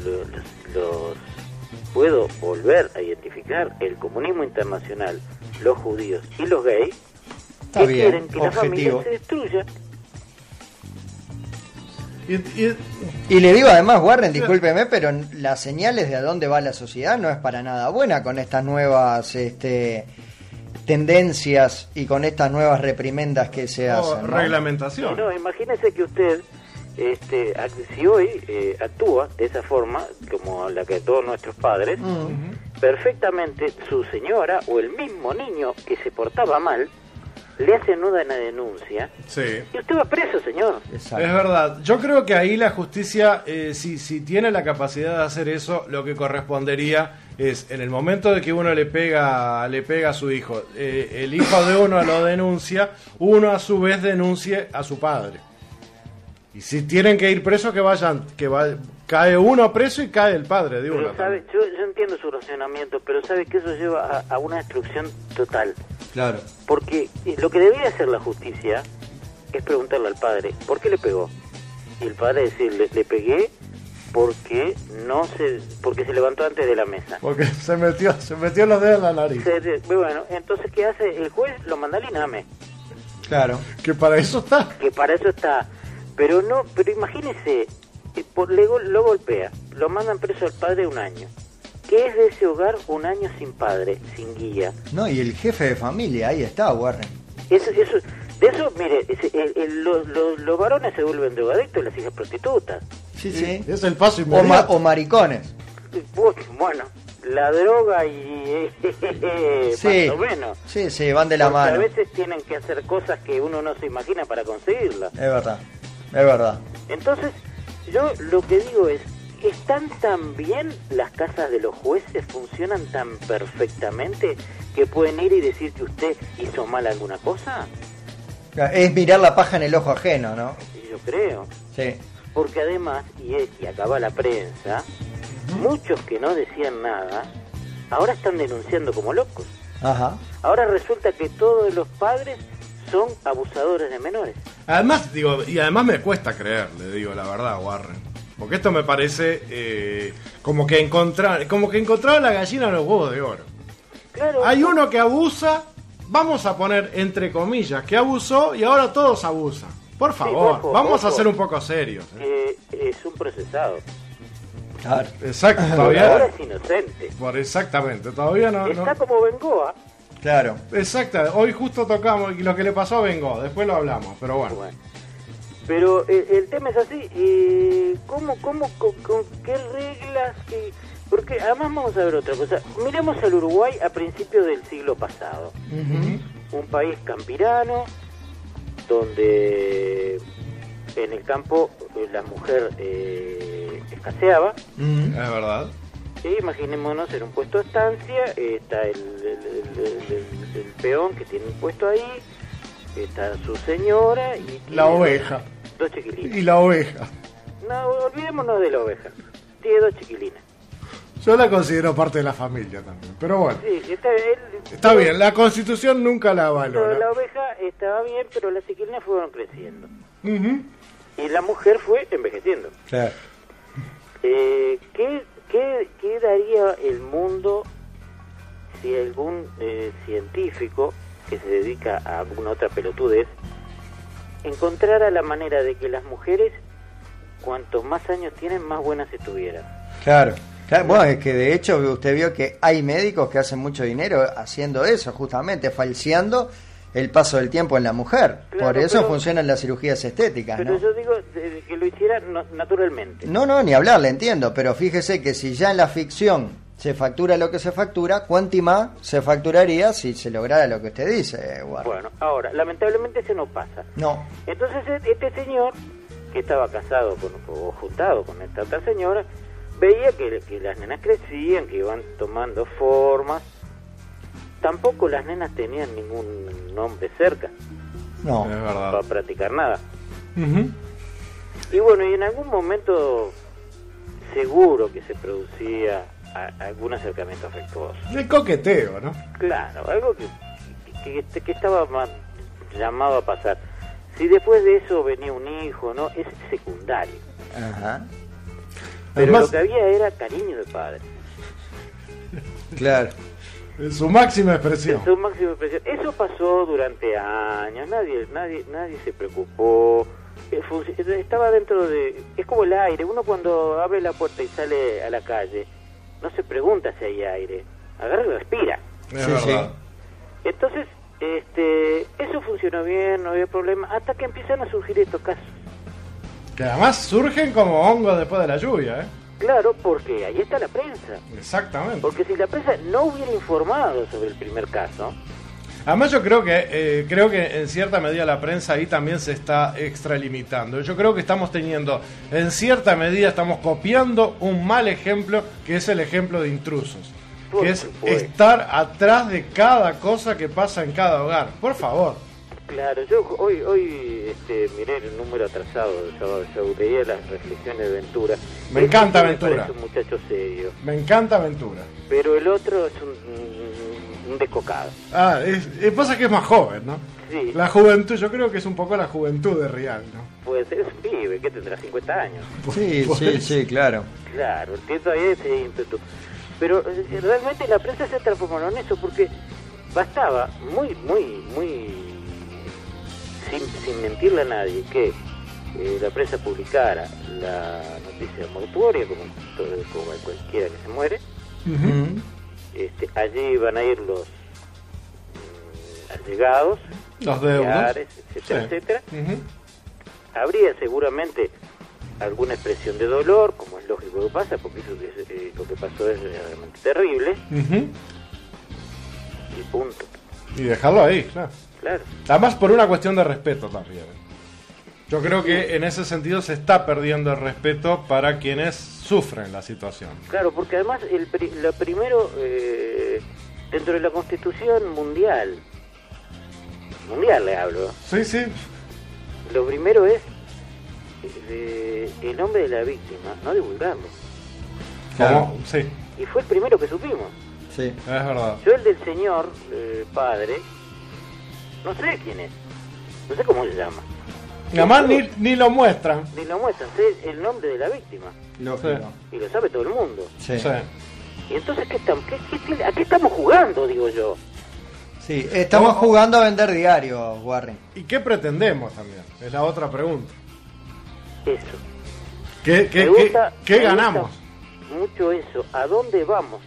puedo volver a identificar, el comunismo internacional, los judíos y los gays, que quieren que la familia se destruya. Y le digo además, Warren, discúlpeme, pero las señales de a dónde va la sociedad no es para nada buena con estas nuevas tendencias y con estas nuevas reprimendas que se hacen, ¿no? Reglamentación. No, imagínese que usted, si hoy actúa de esa forma, como la que todos nuestros padres, perfectamente su señora o el mismo niño que se portaba mal, le hace nuda una denuncia y usted va preso, señor. Exacto. Es verdad. Yo creo que ahí la justicia, si tiene la capacidad de hacer eso, lo que correspondería es, en el momento de que uno le pega a su hijo, el hijo de uno lo denuncia, uno a su vez denuncie a su padre. Y si tienen que ir presos, cae uno preso y cae el padre de uno. Pero sabe, yo entiendo su razonamiento, pero sabe que eso lleva a una destrucción total. Claro. Porque lo que debería hacer la justicia es preguntarle al padre, ¿por qué le pegó? Y el padre decirle, le pegué porque porque se levantó antes de la mesa. Porque se metió los dedos en la nariz. Bueno, entonces ¿qué hace? El juez lo manda al INAME. Claro. Que para eso está. Pero imagínese, lo golpea, lo mandan preso al padre 1 año. ¿Qué es de ese hogar 1 año sin padre, sin guía? No, y el jefe de familia, ahí está, Warren. De eso, mire, los varones se vuelven drogadictos y las hijas prostitutas. Sí. Es el paso inmediato. O maricones. Bueno, la droga y sí, más o menos. Sí, van de la mano. A veces tienen que hacer cosas que uno no se imagina para conseguirlas. Es verdad. Entonces, yo lo que digo es, ¿están tan bien las casas de los jueces? ¿Funcionan tan perfectamente que pueden ir y decir que usted hizo mal alguna cosa? Es mirar la paja en el ojo ajeno, ¿no? Yo creo. Sí. Porque además, y acaba la prensa, muchos que no decían nada, ahora están denunciando como locos. Ajá. Ahora resulta que todos los padres son abusadores de menores. Además, además me cuesta creer, le digo la verdad, Warren. Porque esto me parece como que encontraron la gallina en los huevos de oro. Claro. Hay uno que abusa, vamos a poner entre comillas, que abusó y ahora todos abusan. Por favor, vamos a ser un poco serios. Es un procesado. Claro. Exacto, todavía. Ahora es inocente. Exactamente, todavía no. Está como Bengoa. Claro. Exacto, hoy justo tocamos lo que le pasó a Bengoa, después lo hablamos, pero bueno. Pero el tema es así, ¿con qué reglas? Porque además vamos a ver otra cosa. Miremos al Uruguay a principios del siglo pasado. Un país campirano, donde en el campo la mujer escaseaba. Es verdad. Imaginémonos en un puesto de estancia, está el peón que tiene un puesto ahí, está su señora y la oveja. 2 chiquilinas. Y la oveja. No, olvidémonos de la oveja. Tiene 2 chiquilinas. Yo la considero parte de la familia también, pero bueno. Sí, está bien, la Constitución nunca la avaló. La oveja estaba bien, pero las chiquilinas fueron creciendo. Y la mujer fue envejeciendo. Claro. ¿Qué daría el mundo si algún científico que se dedica a alguna otra pelotudez encontrara la manera de que las mujeres, cuantos más años tienen, más buenas estuvieran? Claro. Bueno, es que de hecho usted vio que hay médicos que hacen mucho dinero haciendo eso, justamente, falseando el paso del tiempo en la mujer. Claro, por eso funcionan las cirugías estéticas, pero ¿no? Yo digo que lo hiciera naturalmente. No, ni hablar, le entiendo, pero fíjese que si ya en la ficción se factura lo que se factura, ¿cuánto más se facturaría si se lograra lo que usted dice, Warren? Bueno, ahora, lamentablemente eso no pasa. No. Entonces este señor, que estaba casado o juntado con esta otra señora, veía que las nenas crecían, que iban tomando formas. Tampoco las nenas tenían ningún hombre cerca. No, es verdad. Para practicar nada. Y bueno, y en algún momento seguro que se producía algún acercamiento afectuoso. El coqueteo, ¿no? Claro, algo que estaba llamado a pasar. Si después de eso venía un hijo, ¿no? Es secundario. Ajá. Pero Además, lo que había era cariño de padre. Claro. En su máxima expresión. Eso pasó durante años, nadie se preocupó. Estaba dentro de... Es como el aire, uno cuando abre la puerta y sale a la calle, no se pregunta si hay aire, agarra y respira. Es verdad. Entonces, eso funcionó bien, no había problema, hasta que empiezan a surgir estos casos. Que además surgen como hongos después de la lluvia, ¿eh? Claro, porque ahí está la prensa. Exactamente. Porque si la prensa no hubiera informado sobre el primer caso... Además yo creo que en cierta medida la prensa ahí también se está extralimitando. Yo creo que estamos teniendo, en cierta medida estamos copiando un mal ejemplo, que es el ejemplo de Intrusos. Por que es supuesto. estar atrás de cada cosa que pasa en cada hogar. Por favor. Claro, yo hoy miré el número atrasado del sábado, yo leía las reflexiones de Ventura. Me encanta Ventura. Me parece un muchacho serio. Me encanta Ventura. Pero el otro es un descocado. Pasa que es más joven, ¿no? Sí. La juventud, yo creo que es un poco la juventud de Rial, ¿no? Puede ser, es un pibe, que tendrá 50 años. Sí, claro. Claro, entiendo ahí ese ímpetu. Pero realmente la prensa se transformó en eso, porque bastaba muy sin mentirle a nadie, que la prensa publicara la noticia mortuoria, como cualquiera que se muere. Allí iban a ir los allegados, los deudos, etcétera, etcétera. Habría seguramente alguna expresión de dolor, como es lógico que pasa, porque eso lo que pasó es realmente terrible. Y punto. Y dejarlo ahí, claro. Además, por una cuestión de respeto también. Yo creo que en ese sentido se está perdiendo el respeto para quienes sufren la situación. Claro, porque además lo primero, dentro de la Constitución mundial le hablo. Sí. Lo primero es el nombre de la víctima, no divulgarlo. ¿Cómo? Sí. Y fue el primero que supimos. Sí, es verdad. Yo el del señor padre, no sé quién es, no sé cómo se llama. Además ni lo muestran. Ni lo muestran, sé el nombre de la víctima. Lógico. Y lo sabe todo el mundo. Sí. Y entonces, ¿a qué estamos jugando, digo yo? Sí, estamos jugando a vender diarios, Warren. ¿Y qué pretendemos también? Es la otra pregunta. Eso. ¿Qué ganamos? Mucho eso. ¿A dónde vamos?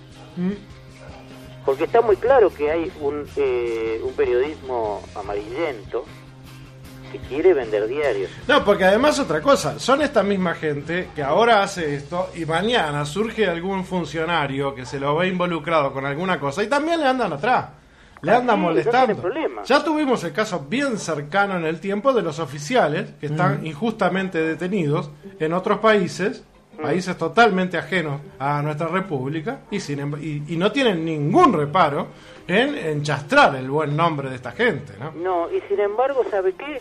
Porque está muy claro que hay un periodismo amarillento que quiere vender diarios. No, porque además otra cosa, son esta misma gente que ahora hace esto y mañana surge algún funcionario que se lo ve involucrado con alguna cosa y también le andan atrás, le andan molestando. No, ya tuvimos el caso bien cercano en el tiempo de los oficiales que están injustamente detenidos en otros países totalmente ajenos a nuestra república y no tienen ningún reparo en enchastrar el buen nombre de esta gente, ¿no? No, y sin embargo, ¿sabe qué?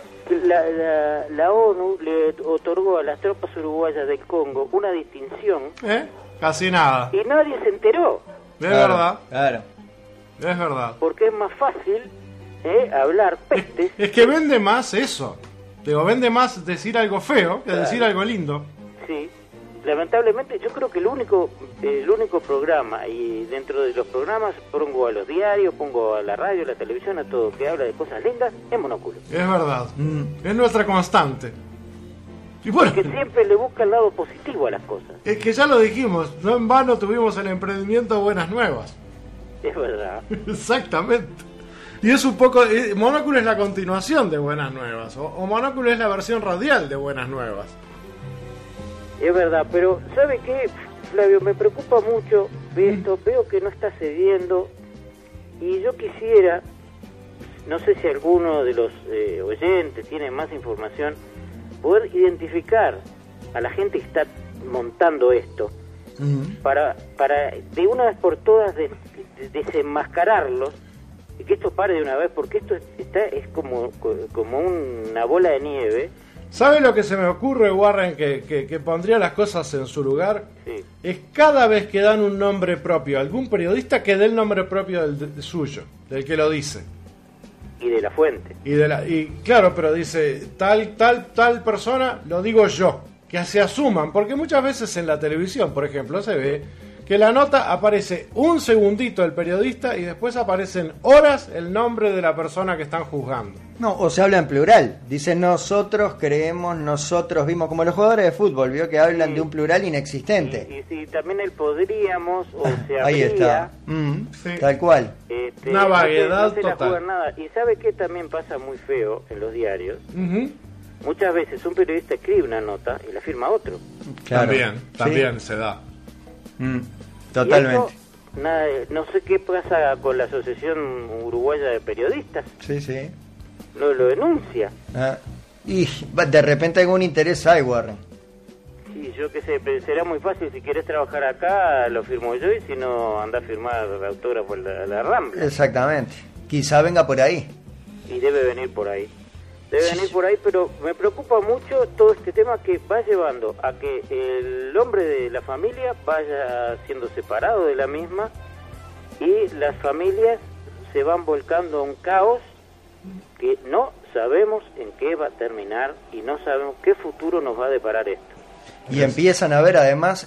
La ONU le otorgó a las tropas uruguayas del Congo una distinción. Casi nada. Y nadie se enteró. Es verdad. Claro. Es verdad. Porque es más fácil hablar pestes. Es que vende más eso. Digo, vende más decir algo feo que decir algo lindo. Sí. Lamentablemente yo creo que el único programa, y dentro de los programas pongo a los diarios, pongo a la radio, a la televisión, a todo que habla de cosas lindas, es Monóculo. Es verdad, es nuestra constante. Y bueno, porque siempre le busca el lado positivo a las cosas. Es que ya lo dijimos, no en vano tuvimos el emprendimiento Buenas Nuevas. Es verdad. Exactamente. Y es un poco, Monóculo es la continuación de Buenas Nuevas, o Monóculo es la versión radial de Buenas Nuevas. Es verdad, pero ¿sabe qué, Flavio? Me preocupa mucho esto, veo que no está cediendo y yo quisiera, no sé si alguno de los oyentes tiene más información, poder identificar a la gente que está montando esto para de una vez por todas desenmascararlos y que esto pare de una vez, porque esto es como una bola de nieve. ¿Sabe lo que se me ocurre, Warren, que pondría las cosas en su lugar? Sí. Es cada vez que dan un nombre propio a algún periodista, que dé el nombre propio del suyo, del que lo dice. Y de la fuente. Y claro, pero dice, tal persona, lo digo yo. Que se asuman, porque muchas veces en la televisión, por ejemplo, se ve que la nota aparece un segundito del periodista y después aparecen horas el nombre de la persona que están juzgando. No, o se habla en plural. Dicen nosotros creemos, nosotros vimos, como los jugadores de fútbol, vio que hablan de un plural inexistente. Y también el podríamos, o se habría. Ahí está. Tal cual. Una vaguedad no total. Nada. Y sabe que también pasa muy feo en los diarios. Muchas veces un periodista escribe una nota y la firma otro. Claro. También se da. Totalmente. Y eso, no sé qué pasa con la Asociación Uruguaya de Periodistas. Sí. Lo denuncia. Y de repente algún interés hay, Warren. Sí, yo qué sé, será muy fácil. Si querés trabajar acá, lo firmo yo, y si no, anda a firmar el autógrafo a la Rambla. Exactamente. Quizá venga por ahí. Y debe venir por ahí. Pero me preocupa mucho todo este tema que va llevando a que el hombre de la familia vaya siendo separado de la misma y las familias se van volcando a un caos que no sabemos en qué va a terminar y no sabemos qué futuro nos va a deparar esto. Y empiezan a haber además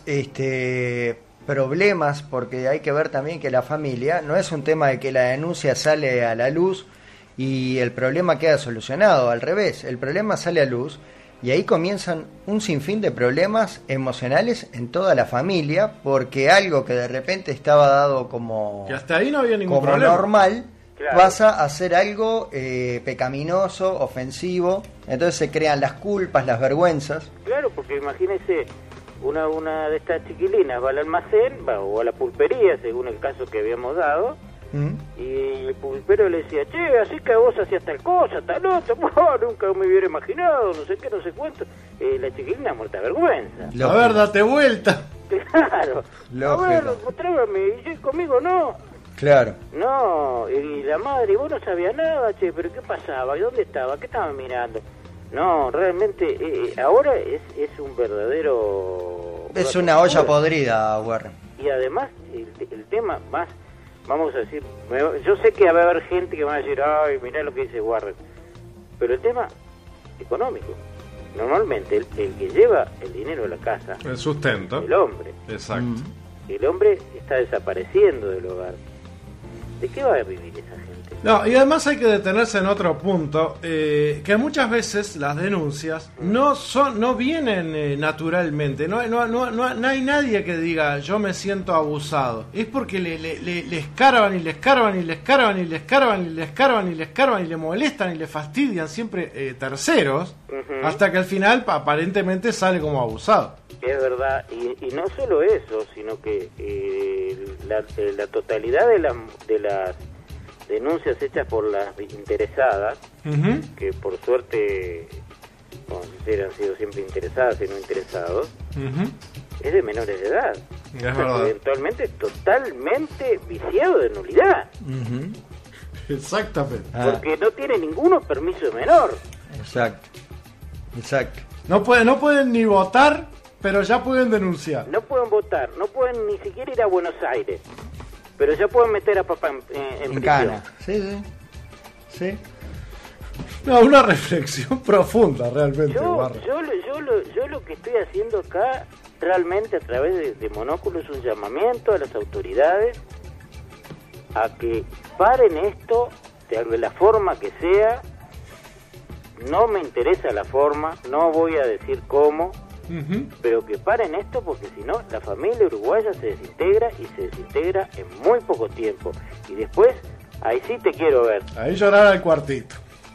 problemas, porque hay que ver también que la familia no es un tema de que la denuncia sale a la luz y el problema queda solucionado, al revés, el problema sale a luz y ahí comienzan un sinfín de problemas emocionales en toda la familia, porque algo que de repente estaba dado como, que hasta ahí no había ningún como problema. normal, Claro. pasa a ser algo pecaminoso, ofensivo, entonces se crean las culpas, las vergüenzas. Claro, porque imagínese, una de estas chiquilinas va al almacén o a la pulpería, según el caso que habíamos dado, y el pulpero le decía, che, así que vos hacías tal cosa, tal otra, nunca me hubiera imaginado, no sé qué, no sé cuánto. La chiquilina muerta de vergüenza. A ver, date vuelta. Claro. Lógico. A ver, mostrábame, y yo conmigo no. Claro. No, y la madre, vos no sabías nada, che, pero ¿qué pasaba? ¿Y dónde estaba? ¿Qué estaba mirando? No, realmente, ahora es un verdadero... Es una olla podrida, Warren. Y además, el tema más, vamos a decir, yo sé que va a haber gente que va a decir, ay, mirá lo que dice Warren, pero el tema económico. Normalmente, el que lleva el dinero a la casa, El sustento. el hombre. Exacto. El hombre está desapareciendo del hogar. ¿De qué va a vivir esa gente? No, y además hay que detenerse en otro punto, que muchas veces las denuncias no vienen naturalmente, no hay nadie que diga yo me siento abusado, es porque le escarban y le escarban y le escarban y le escarban y le escarban y le escarban y le molestan y le fastidian siempre terceros, hasta que al final aparentemente sale como abusado. Es verdad, y no solo eso, sino que la totalidad de las denuncias hechas por las interesadas, que por suerte, como si han sido siempre interesadas y no interesados, es de menores de edad. Es verdad. Eventualmente totalmente viciado de nulidad, Exactamente. porque no tiene ninguno permiso de menor. Exacto. No pueden ni votar, pero ya pueden denunciar. No pueden votar, no pueden ni siquiera ir a Buenos Aires, pero ya pueden meter a papá en prisión. Cana. Sí. No, una reflexión profunda realmente, Warren. Yo lo que estoy haciendo acá, realmente a través de Monóculo, es un llamamiento a las autoridades a que paren esto de la forma que sea. No me interesa la forma, no voy a decir cómo, pero que paren esto, porque si no, la familia uruguaya se desintegra y se desintegra en muy poco tiempo. Y después, ahí sí te quiero ver. Ahí llorar al cuartito.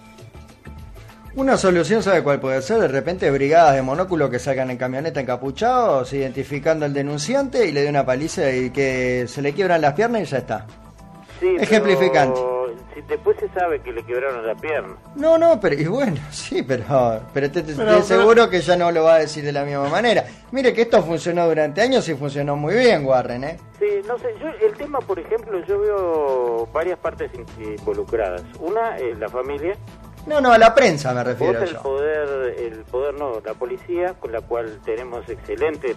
Una solución, ¿sabe cuál puede ser? De repente brigadas de Monóculo que salgan en camioneta encapuchados, identificando al denunciante y le dé una paliza y que se le quiebran las piernas y ya está. Sí, Ejemplificante. pero si después se sabe que le quebraron la pierna. No, pero y bueno, sí, pero estoy seguro que ya no lo va a decir de la misma manera. Mire que esto funcionó durante años y funcionó muy bien, Warren, ¿eh? Sí, no sé, el tema, por ejemplo, yo veo varias partes involucradas. Una es la familia. No, a la prensa me refiero Otra, yo. el poder no, la policía, con la cual tenemos excelentes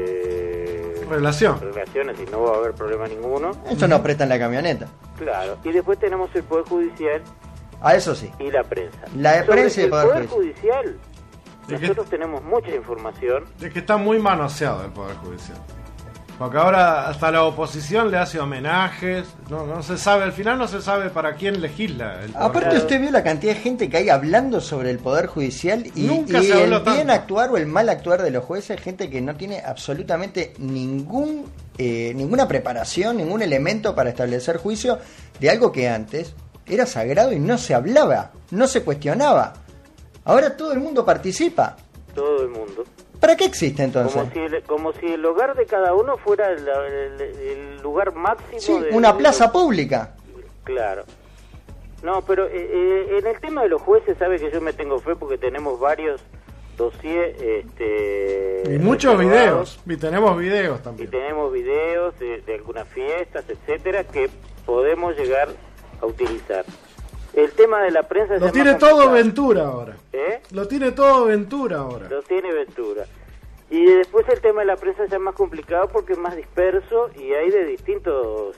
relaciones y no va a haber problema ninguno. Eso nos prestan la camioneta. Claro, y después tenemos el Poder Judicial. Eso sí. Y la prensa. La prensa y el Poder Judicial, nosotros tenemos mucha información. De que está muy manoseado el Poder Judicial. Porque ahora hasta la oposición le hace homenajes, no se sabe, al final no se sabe para quién legisla. Aparte usted vio la cantidad de gente que hay hablando sobre el Poder Judicial y el bien actuar o el mal actuar de los jueces, gente que no tiene absolutamente ninguna preparación, ningún elemento para establecer juicio de algo que antes era sagrado y no se hablaba, no se cuestionaba. Ahora todo el mundo participa. Todo el mundo. ¿Para qué existe entonces? Como si el hogar de cada uno fuera el lugar máximo. Sí, una plaza pública. Claro. No, pero en el tema de los jueces, sabe que yo me tengo fe porque tenemos varios dossiers. Y muchos videos, y tenemos videos también. Y tenemos videos de algunas fiestas, etcétera, que podemos llegar a utilizar. El tema de la prensa lo tiene todo Ventura ahora. ¿Eh? Lo tiene todo Ventura ahora. Lo tiene Ventura. Y después el tema de la prensa ya es más complicado porque es más disperso y hay de distintos...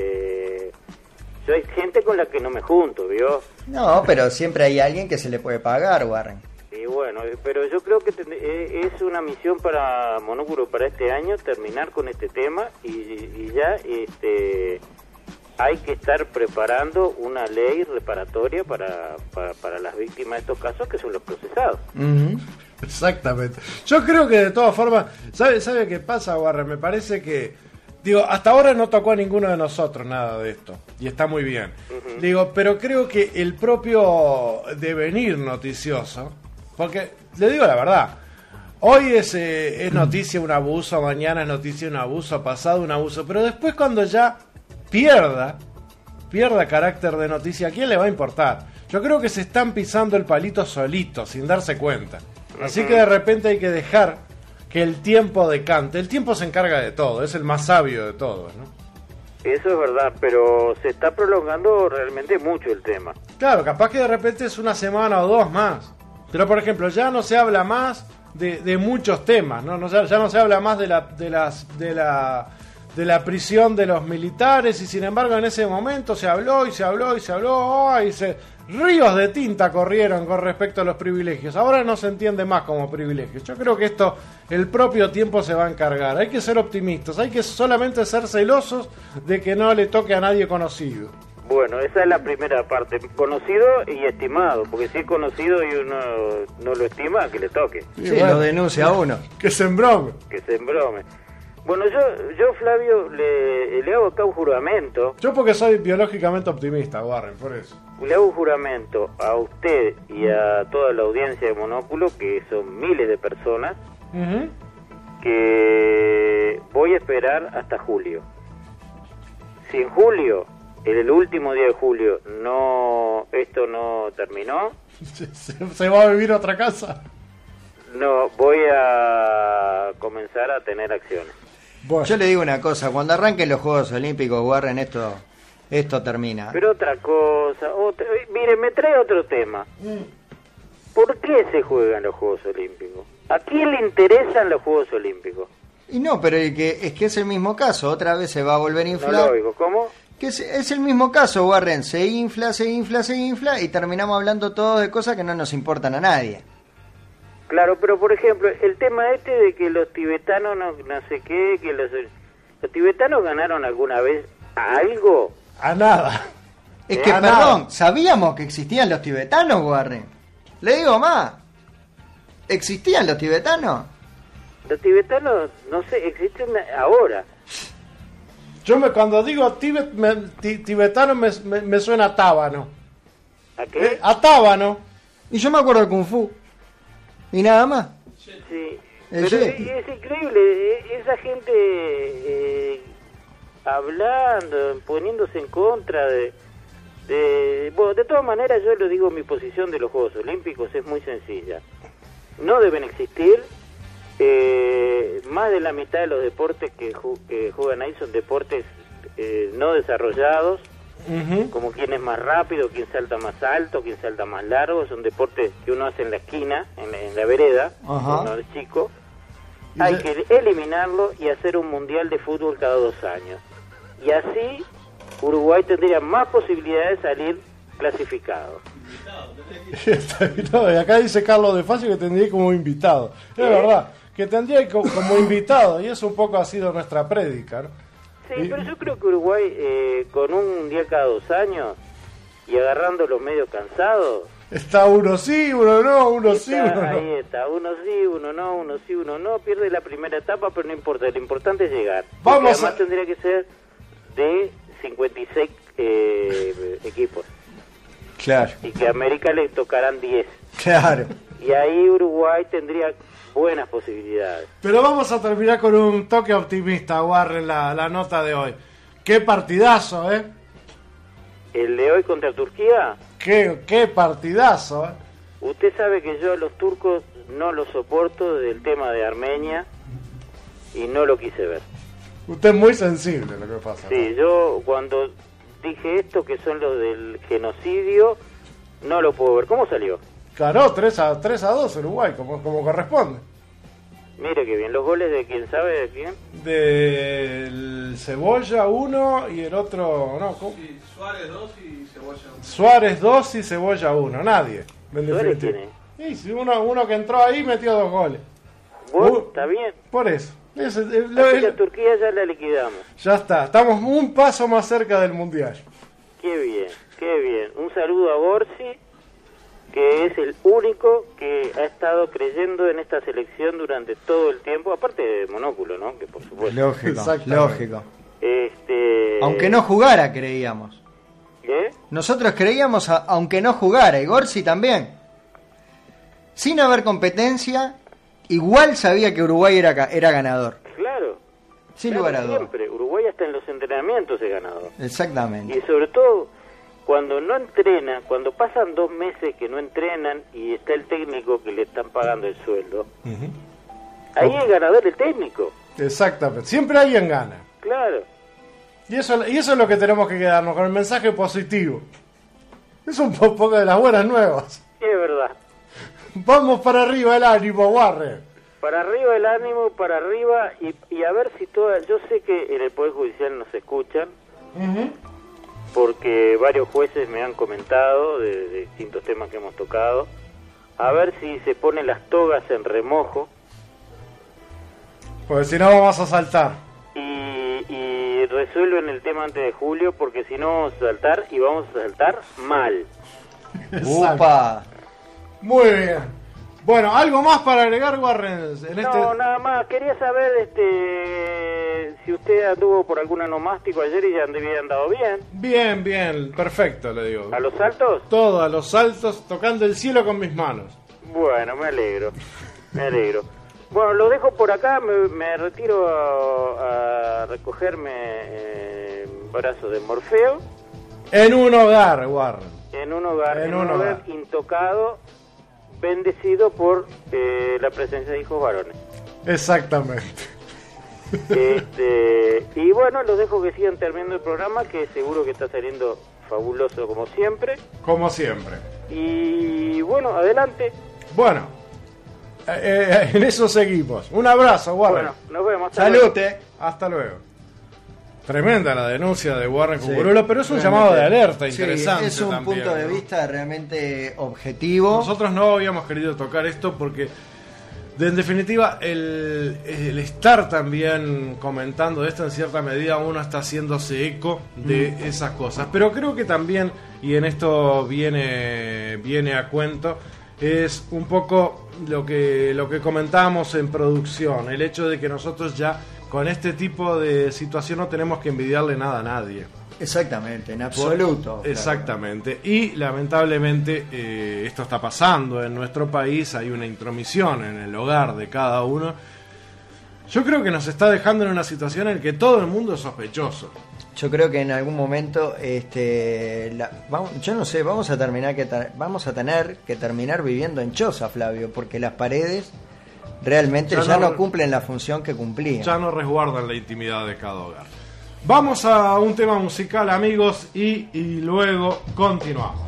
Yo hay gente con la que no me junto, ¿vio? No, pero siempre hay alguien que se le puede pagar, Warren. Y bueno, pero yo creo que es una misión para Monóculo para este año terminar con este tema y ya hay que estar preparando una ley reparatoria para las víctimas de estos casos que son los procesados. Exactamente. Yo creo que de todas formas, ¿sabe qué pasa, Warren? Me parece que, digo, hasta ahora no tocó a ninguno de nosotros nada de esto, y está muy bien. Digo, pero creo que el propio devenir noticioso, porque le digo la verdad, hoy es noticia un abuso, mañana es noticia un abuso, pasado un abuso, pero después cuando ya pierda carácter de noticia, ¿a quién le va a importar? Yo creo que se están pisando el palito solitos, sin darse cuenta. Así que de repente hay que dejar que el tiempo decante. El tiempo se encarga de todo, es el más sabio de todos, ¿no? Eso es verdad, pero se está prolongando realmente mucho el tema. Claro, capaz que de repente es una semana o dos más. Pero por ejemplo, ya no se habla más de muchos temas, ¿no? Ya no se habla más de la prisión de los militares, y sin embargo en ese momento se habló, ríos de tinta corrieron con respecto a los privilegios. Ahora no se entiende más como privilegios. Yo creo que esto el propio tiempo se va a encargar. Hay que ser optimistas, hay que solamente ser celosos de que no le toque a nadie conocido. Bueno, esa es la primera parte, conocido y estimado, porque si es conocido y uno no lo estima, que le toque. Sí, bueno, lo denuncia a uno. Que se embrome. Bueno, yo Flavio, le hago acá un juramento. Yo porque soy biológicamente optimista, Warren, por eso. Le hago un juramento a usted y a toda la audiencia de Monóculo, que son miles de personas, que voy a esperar hasta julio. Si en julio, en el último día de julio, esto no terminó, ¿Se va a vivir a otra casa? No, voy a comenzar a tener acciones. Bueno. Yo le digo una cosa, cuando arranquen los Juegos Olímpicos, Warren, esto termina. Pero otra cosa, mire, me trae otro tema. ¿Por qué se juegan los Juegos Olímpicos? ¿A quién le interesan los Juegos Olímpicos? Y no, pero es que es el mismo caso, otra vez se va a volver a inflar. No lo oigo, ¿cómo? Que es el mismo caso, Warren, se infla y terminamos hablando todo de cosas que no nos importan a nadie. Claro, pero por ejemplo, el tema de que los tibetanos no sé qué, que los tibetanos ganaron alguna vez a algo. A nada. Es que, perdón, ¿sabíamos que existían los tibetanos, Warren? Le digo más, ¿existían los tibetanos? Los tibetanos, no sé, existen ahora. Cuando digo tibetano me suena a tábano. ¿A qué? A tábano. Y yo me acuerdo de Kung Fu. ¿Y nada más? Sí, pero es increíble, esa gente hablando, poniéndose en contra bueno, de todas maneras yo le digo, mi posición de los Juegos Olímpicos es muy sencilla. No deben existir, más de la mitad de los deportes que juegan ahí son deportes no desarrollados, como quién es más rápido, quién salta más alto, quién salta más largo, son deportes que uno hace en la esquina, en la vereda, cuando es chico. Hay que eliminarlo y hacer un mundial de fútbol cada 2 años. Y así Uruguay tendría más posibilidades de salir clasificado. No, y acá dice Carlos de Facio que tendría como invitado. Es verdad, que tendría como invitado, y eso un poco ha sido nuestra prédica, ¿no? Sí, pero yo creo que Uruguay, con un mundial cada 2 años y agarrando los medios cansados... Está uno sí, uno no, uno sí, uno no. Ahí está, uno sí, uno no, uno sí, uno no. Pierde la primera etapa, pero no importa, lo importante es llegar. Además tendría que ser de 56 equipos. Claro. Y que a América le tocarán 10. Claro. Y ahí Uruguay tendría buenas posibilidades. Pero vamos a terminar con un toque optimista, Warren, la nota de hoy. Qué partidazo, ¿eh? ¿El de hoy contra Turquía? Qué partidazo, ¿eh? Usted sabe que yo a los turcos no los soporto desde el tema de Armenia y no lo quise ver. Usted es muy sensible lo que pasa. Sí, ¿no? Yo cuando dije esto, que son los del genocidio, no lo puedo ver. ¿Cómo salió? Ganó 3-2 Uruguay, como corresponde. Mire que bien, los goles de quién sabe de quién. Del Cebolla 1 y el otro, no, ¿cómo? Sí, Suárez 2 y Cebolla 1. Suárez 2 y Cebolla 1, nadie. En ¿Suárez definitiva. quién es? Sí, sí, uno que entró ahí metió 2 goles. Bueno, está bien. Por eso. Así que a Turquía ya la liquidamos. Ya está, estamos un paso más cerca del Mundial. Qué bien, qué bien. Un saludo a Borsi, que es el único que ha estado creyendo en esta selección durante todo el tiempo, aparte de Monóculo, ¿no? Que por supuesto. Lógico. Este... Aunque no jugara, creíamos. ¿Qué? Nosotros creíamos aunque no jugara, y Gorsi también. Sin haber competencia, igual sabía que Uruguay era ganador. Claro. Sin Claro, lugar a dudas. siempre. Uruguay hasta en los entrenamientos es ganador. Exactamente. Y sobre todo cuando no entrena, cuando pasan 2 meses que no entrenan y está el técnico que le están pagando el sueldo, ahí es ganador el técnico. Exactamente, siempre alguien gana. Claro. Y eso es lo que tenemos que quedarnos, con el mensaje positivo. Es un poco de las buenas nuevas. Es verdad. Vamos para arriba el ánimo, Warren. Para arriba el ánimo, para arriba, y a ver si todas... Yo sé que en el Poder Judicial nos escuchan, porque varios jueces me han comentado de distintos temas que hemos tocado. A ver si se ponen las togas en remojo. Porque si no vamos a saltar. Y resuelven el tema antes de julio, porque si no vamos a saltar, y vamos a saltar mal. ¡Upa! Muy bien. Bueno, ¿algo más para agregar, Warren? No, nada más. Quería saber si usted anduvo por algún anomástico ayer y ya había andado bien. Bien, perfecto, le digo. ¿A los saltos? Todo, a los saltos, tocando el cielo con mis manos. Bueno, me alegro. Bueno, lo dejo por acá, me retiro a recogerme en brazos de Morfeo. En un hogar, Warren. En un hogar intocado, bendecido por la presencia de hijos varones. Exactamente. Y bueno, los dejo que sigan terminando el programa, que seguro que está saliendo fabuloso como siempre. Como siempre. Y bueno, adelante. Bueno, en eso seguimos. Un abrazo, Warren. Bueno, nos vemos. Salute. Hasta luego. Tremenda la denuncia de Warren Cucurulo, pero es un llamado de alerta interesante. Es un también, punto de vista realmente objetivo. Nosotros no habíamos querido tocar esto porque, en definitiva, el estar también comentando esto, en cierta medida uno está haciéndose eco de esas cosas. Pero creo que también, y en esto viene a cuento, es un poco lo que comentábamos en producción, el hecho de que nosotros ya con este tipo de situación no tenemos que envidiarle nada a nadie. Exactamente, en absoluto. Exactamente. Y lamentablemente esto está pasando en nuestro país, hay una intromisión en el hogar de cada uno. Yo creo que nos está dejando en una situación en la que todo el mundo es sospechoso. Yo creo que en algún momento, yo no sé, vamos a tener que terminar viviendo en choza, Flavio, porque las paredes realmente ya no cumplen la función que cumplían. Ya no resguardan la intimidad de cada hogar. Vamos a un tema musical, amigos, y luego continuamos.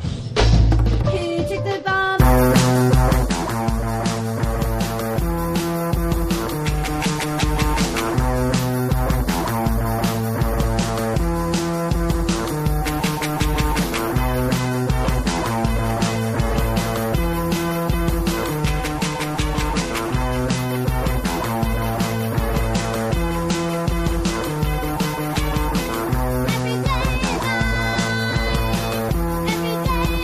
Every day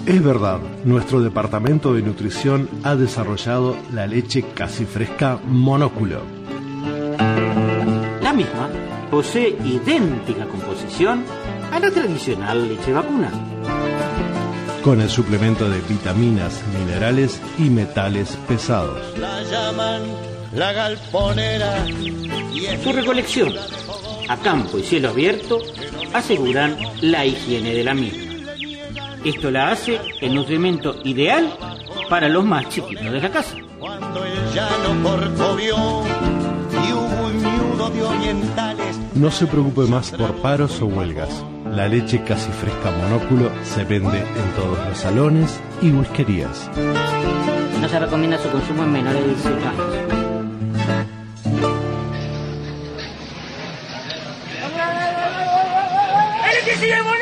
Es verdad, nuestro departamento de nutrición ha desarrollado la leche casi fresca Monóculo. La misma posee idéntica composición a la tradicional leche vacuna, con el suplemento de vitaminas, minerales y metales pesados. La llaman la galponera. Su recolección a campo y cielo abierto aseguran la higiene de la misma. Esto la hace el nutrimento ideal para los más chiquitos de la casa. Cuando el llano corcovió y hubo un ñudo de orientales. No se preocupe más por paros o huelgas. La leche casi fresca Monóculo se vende en todos los salones y whiskerías. No se recomienda su consumo en menores de 18 años. ¡El que sigue Monóculo!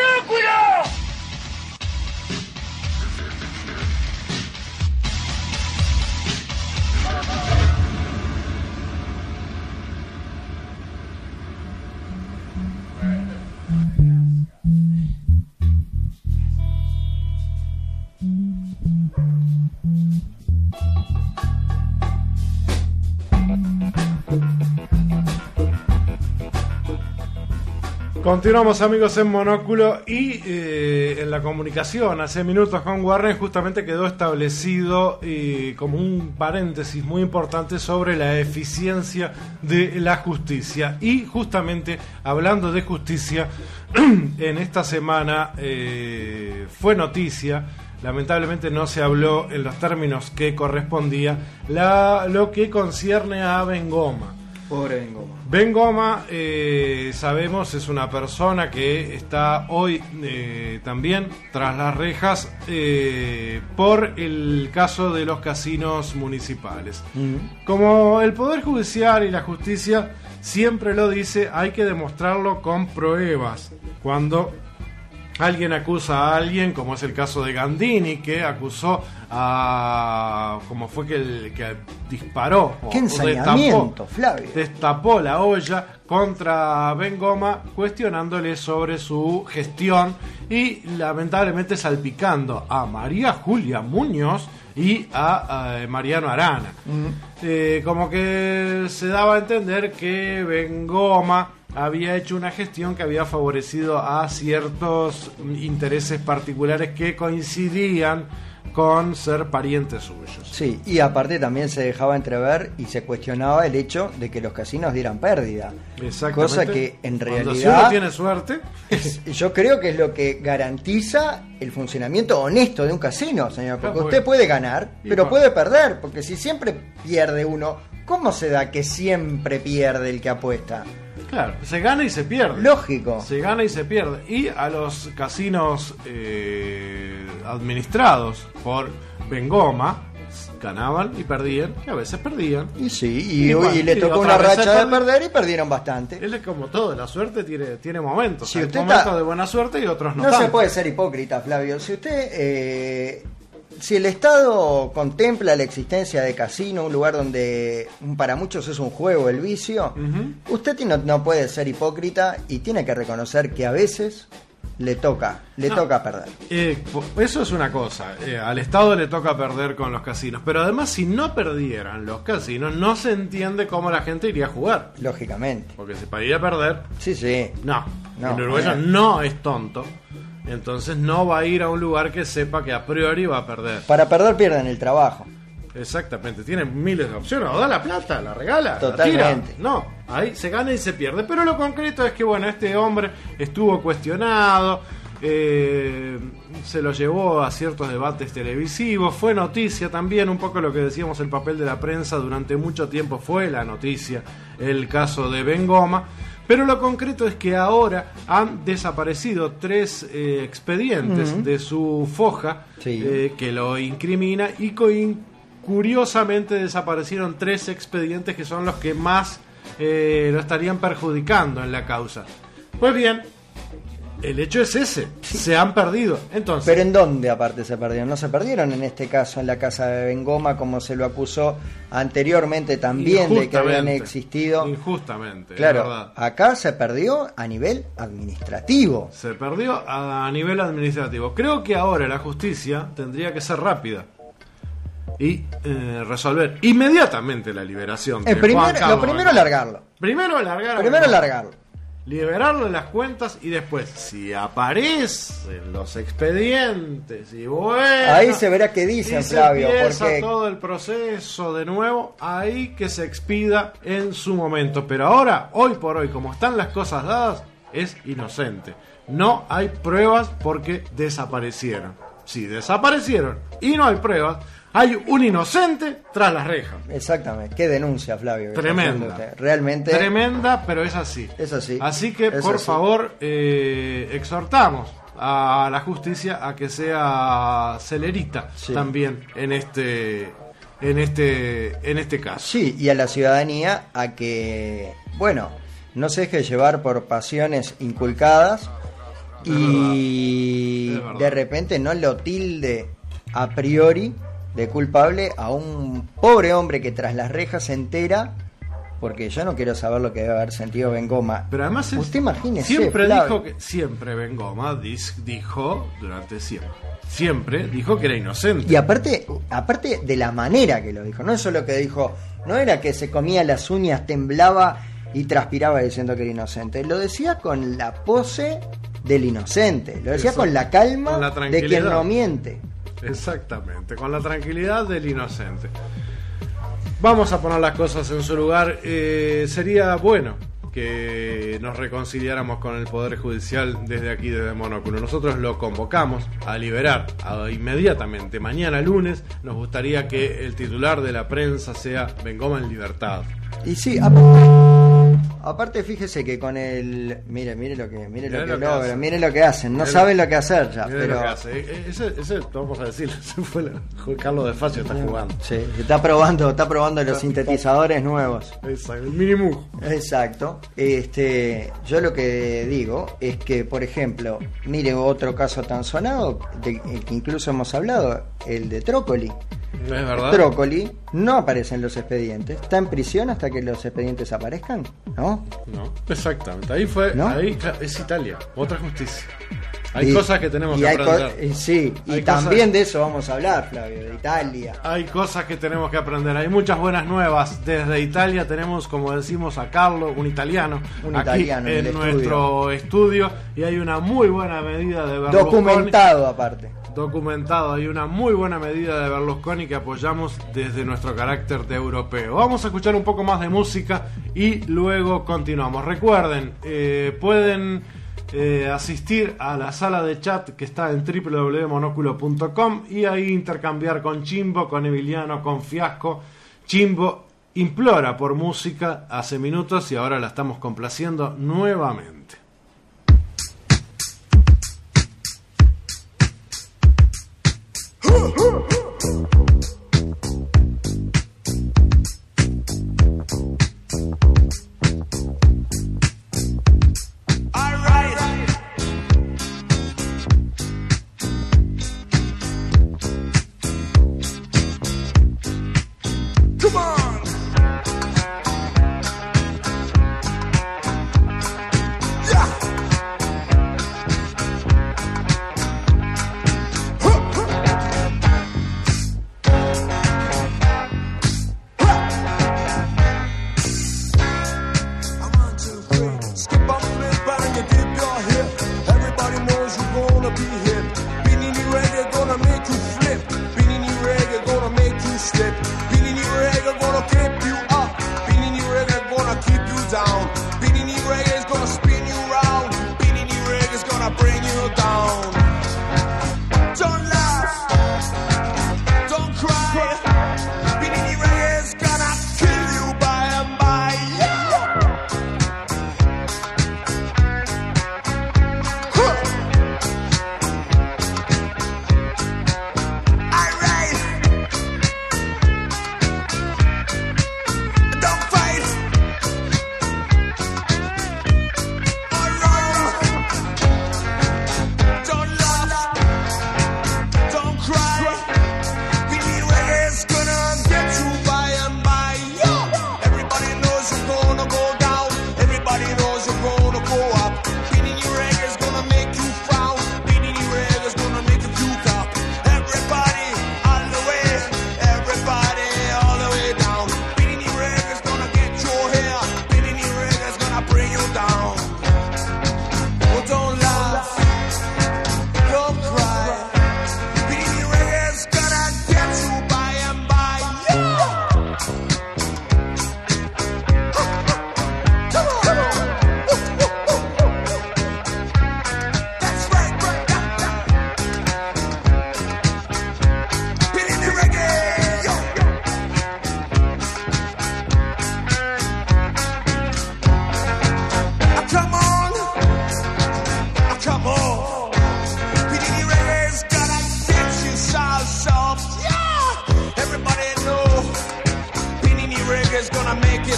Continuamos, amigos, en Monóculo y en la comunicación hace minutos con Warren justamente quedó establecido como un paréntesis muy importante sobre la eficiencia de la justicia. Y justamente hablando de justicia, en esta semana fue noticia, lamentablemente no se habló en los términos que correspondía, lo que concierne a Bengoma. Pobre Bengoma. Bengoma, sabemos, es una persona que está hoy también tras las rejas por el caso de los casinos municipales. Como el Poder Judicial y la justicia siempre lo dice, hay que demostrarlo con pruebas. Cuando alguien acusa a alguien, como es el caso de Gandini, que acusó a... ¿Cómo fue que disparó? ¡Qué ensañamiento, Flavio! Destapó la olla contra Bengoma, cuestionándole sobre su gestión y lamentablemente salpicando a María Julia Muñoz y a Mariano Arana. Como que se daba a entender que Bengoma había hecho una gestión que había favorecido a ciertos intereses particulares que coincidían con ser parientes suyos. Sí, y aparte también se dejaba entrever y se cuestionaba el hecho de que los casinos dieran pérdida. Exactamente. Cosa que en realidad, si uno tiene suerte, yo creo que es lo que garantiza el funcionamiento honesto de un casino, señor. Porque usted puede ganar, pero puede perder. Porque si siempre pierde uno, ¿cómo se da que siempre pierde el que apuesta? Claro, se gana y se pierde. Lógico. Se gana y se pierde. Y a los casinos administrados por Bengoma ganaban y perdían, y a veces perdían. Y sí, y le tocó una racha de perder y perdieron bastante. Él es como todo, la suerte tiene momentos. Si hay usted momentos de buena suerte y otros no. No tanto. Se puede ser hipócrita, Flavio. Si usted... si el Estado contempla la existencia de casino, un lugar donde para muchos es un juego el vicio, usted no puede ser hipócrita y tiene que reconocer que a veces le toca perder. Eso es una cosa, al Estado le toca perder con los casinos, pero además si no perdieran los casinos no se entiende cómo la gente iría a jugar. Lógicamente. Porque si para ir a perder... Sí. No, el uruguayo no es tonto. Entonces no va a ir a un lugar que sepa que a priori va a perder. Para perder pierden el trabajo. Exactamente, tiene miles de opciones. O da la plata, la regala, totalmente. La tira. No, ahí se gana y se pierde. Pero lo concreto es que, bueno, este hombre estuvo cuestionado, se lo llevó a ciertos debates televisivos, fue noticia también, un poco lo que decíamos, el papel de la prensa durante mucho tiempo fue la noticia, el caso de Bengoma. Pero lo concreto es que ahora han desaparecido 3 expedientes de su foja que lo incrimina y curiosamente desaparecieron 3 expedientes que son los que más lo estarían perjudicando en la causa. Pues bien, el hecho es ese, se han perdido. Entonces, ¿pero en dónde aparte se perdieron? No se perdieron en este caso en la casa de Bengoma, como se lo acusó anteriormente también de que habían existido. Injustamente, claro, es verdad. Acá se perdió a nivel administrativo. Se perdió a nivel administrativo. Creo que ahora la justicia tendría que ser rápida y resolver inmediatamente la liberación de Juan Carlos. Lo primero es largarlo. Primero largarlo. Liberarle las cuentas y después, si aparecen los expedientes y bueno, ahí se verá qué dicen, Flavio, porque todo el proceso de nuevo, ahí que se expida en su momento. Pero ahora, hoy por hoy, como están las cosas dadas, es inocente. No hay pruebas porque desaparecieron. Si desaparecieron y no hay pruebas, hay un inocente tras las rejas. Exactamente. Qué denuncia, Flavio. Tremenda. Realmente. Tremenda, pero es así. Es así. Así que, por favor, exhortamos a la justicia a que sea celerita también en este caso. Sí, y a la ciudadanía a que, bueno, no se deje llevar por pasiones inculcadas y de repente no lo tilde a priori de culpable a un pobre hombre que tras las rejas se entera, porque yo no quiero saber lo que debe haber sentido Bengoma. Pero además usted imagínese, siempre Bengoma dijo durante siempre dijo que era inocente. Y aparte de la manera que lo dijo, no es solo que dijo, no era que se comía las uñas, temblaba y transpiraba diciendo que era inocente, lo decía con la pose del inocente, lo decía con la calma de quien no miente. Exactamente, con la tranquilidad del inocente. Vamos a poner las cosas en su lugar. Sería bueno que nos reconciliáramos con el Poder Judicial desde aquí, desde Monóculo. Nosotros lo convocamos a liberar inmediatamente. Mañana lunes nos gustaría que el titular de la prensa sea Bengoma en libertad. Y sí, aparte fíjese que con el mire lo que hacen, no saben lo que hacer ya, pero lo que hace. Ese vamos a decir, ese fue Carlos de Facio está jugando. Sí, está probando los sintetizadores nuevos. Exacto, el Minimoog. Exacto. Yo lo que digo es que, por ejemplo, mire otro caso tan sonado que incluso hemos hablado, el de Trócoli. ¿Es verdad? Trócoli no aparece en los expedientes. ¿Está en prisión hasta que los expedientes aparezcan? ¿No? No, exactamente. Ahí fue, ¿no? Ahí es Italia, otra justicia. Hay cosas que tenemos que aprender. Sí, y también de eso vamos a hablar, Flavio, de Italia. Hay cosas que tenemos que aprender. Hay muchas buenas nuevas. Desde Italia tenemos, como decimos, a Carlo, un italiano aquí en nuestro estudio. Y hay una muy buena medida de Berlusconi. Documentado, hay una muy buena medida de Berlusconi que apoyamos desde nuestro carácter de europeo. Vamos a escuchar un poco más de música y luego continuamos. Recuerden, pueden asistir a la sala de chat que está en www.monoculo.com y ahí intercambiar con Chimbo, con Emiliano, con Fiasco. Chimbo implora por música hace minutos y ahora la estamos complaciendo nuevamente. Reggae gonna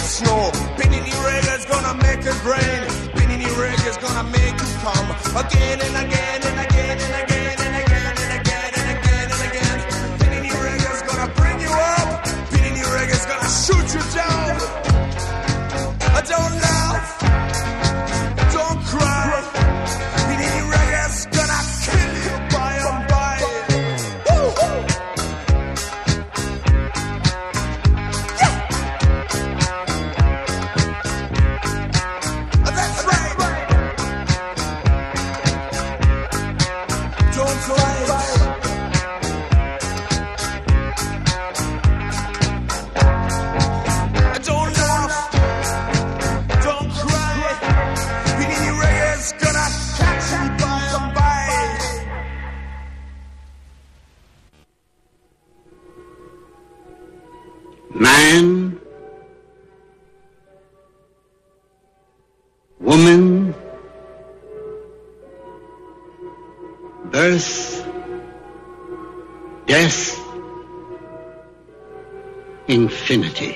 snow. Pinini Reggae's gonna make it rain. Pinini Reggae's gonna make you come again and again and again and again and again and again and again and again. Pinini Reggae's gonna bring you up. Pinini Reggae's gonna shoot you down. Don't laugh, don't cry. Pinini Reggae's gonna kill you by and by. Woo! That's right. Don't cry. Don't laugh. Don't cry. Pinini Reggae's gonna catch you by and by. Man, woman, birth, death, infinity.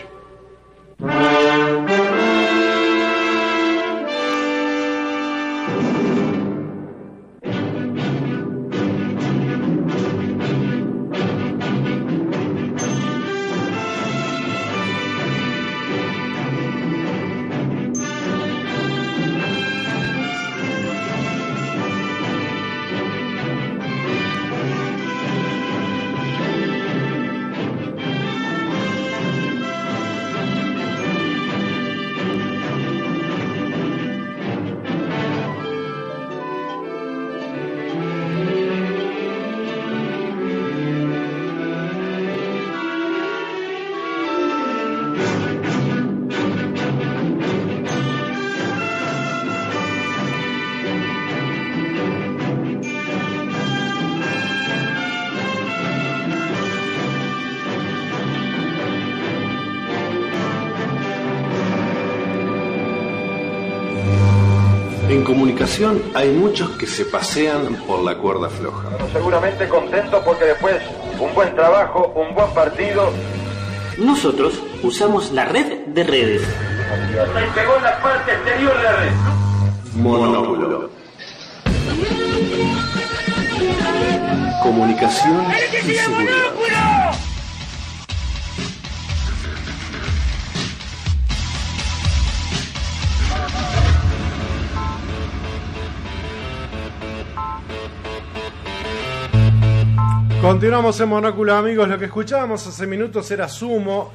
En comunicación hay muchos que se pasean por la cuerda floja. Seguramente contentos porque después un buen trabajo, un buen partido. Nosotros usamos la red de redes. Me pegó la parte exterior de la red. Monóculo. Comunicación y seguridad. Continuamos en Monóculo, amigos. Lo que escuchábamos hace minutos era Sumo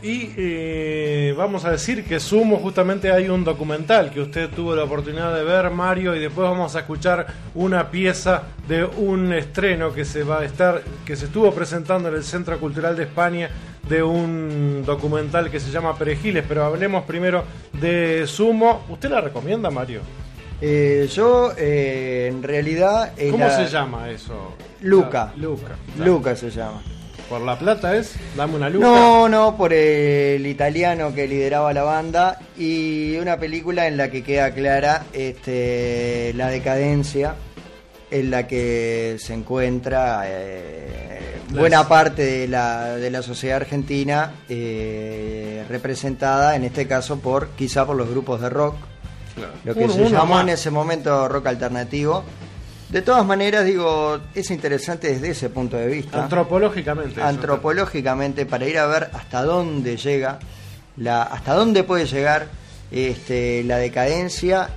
y vamos a decir que Sumo justamente hay un documental que usted tuvo la oportunidad de ver, Mario, y después vamos a escuchar una pieza de un estreno que se estuvo presentando en el Centro Cultural de España de un documental que se llama Perejiles, pero hablemos primero de Sumo. ¿Usted la recomienda, Mario? Yo, en realidad... ¿Cómo se llama eso? Luca. Luca. Luca se llama. ¿Por La Plata es? Dame una Luca. No, por el italiano que lideraba la banda, y una película en la que queda clara la decadencia en la que se encuentra buena parte de la sociedad argentina, representada en este caso quizá por los grupos de rock. Claro. Lo que se llamó en ese momento rock alternativo. De todas maneras, digo, es interesante desde ese punto de vista. Antropológicamente, para ir a ver hasta dónde llega, hasta dónde puede llegar la decadencia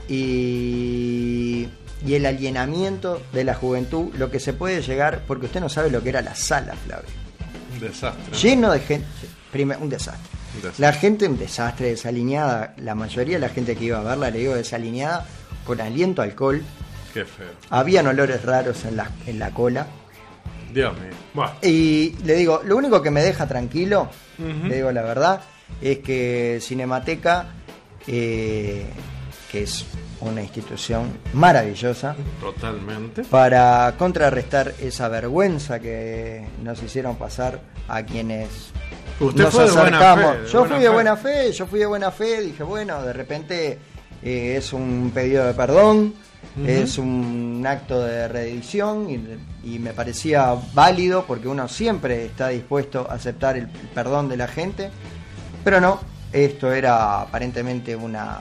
y el alienamiento de la juventud, lo que se puede llegar, porque usted no sabe lo que era la sala, Flavio. Un desastre. Lleno de gente. Un desastre. La gente, un desastre, desalineada. La mayoría de la gente que iba a verla, le digo, desalineada, con aliento a alcohol. Qué feo. Habían olores raros en la cola. Dios mío. Bueno. Y le digo, lo único que me deja tranquilo, le digo la verdad, es que Cinemateca, que es una institución maravillosa, totalmente, para contrarrestar esa vergüenza que nos hicieron pasar a quienes nos acercamos. Yo fui de buena fe, dije, bueno, de repente es un pedido de perdón, es un acto de redención, y me parecía válido porque uno siempre está dispuesto a aceptar el perdón de la gente, pero no, Esto era aparentemente una...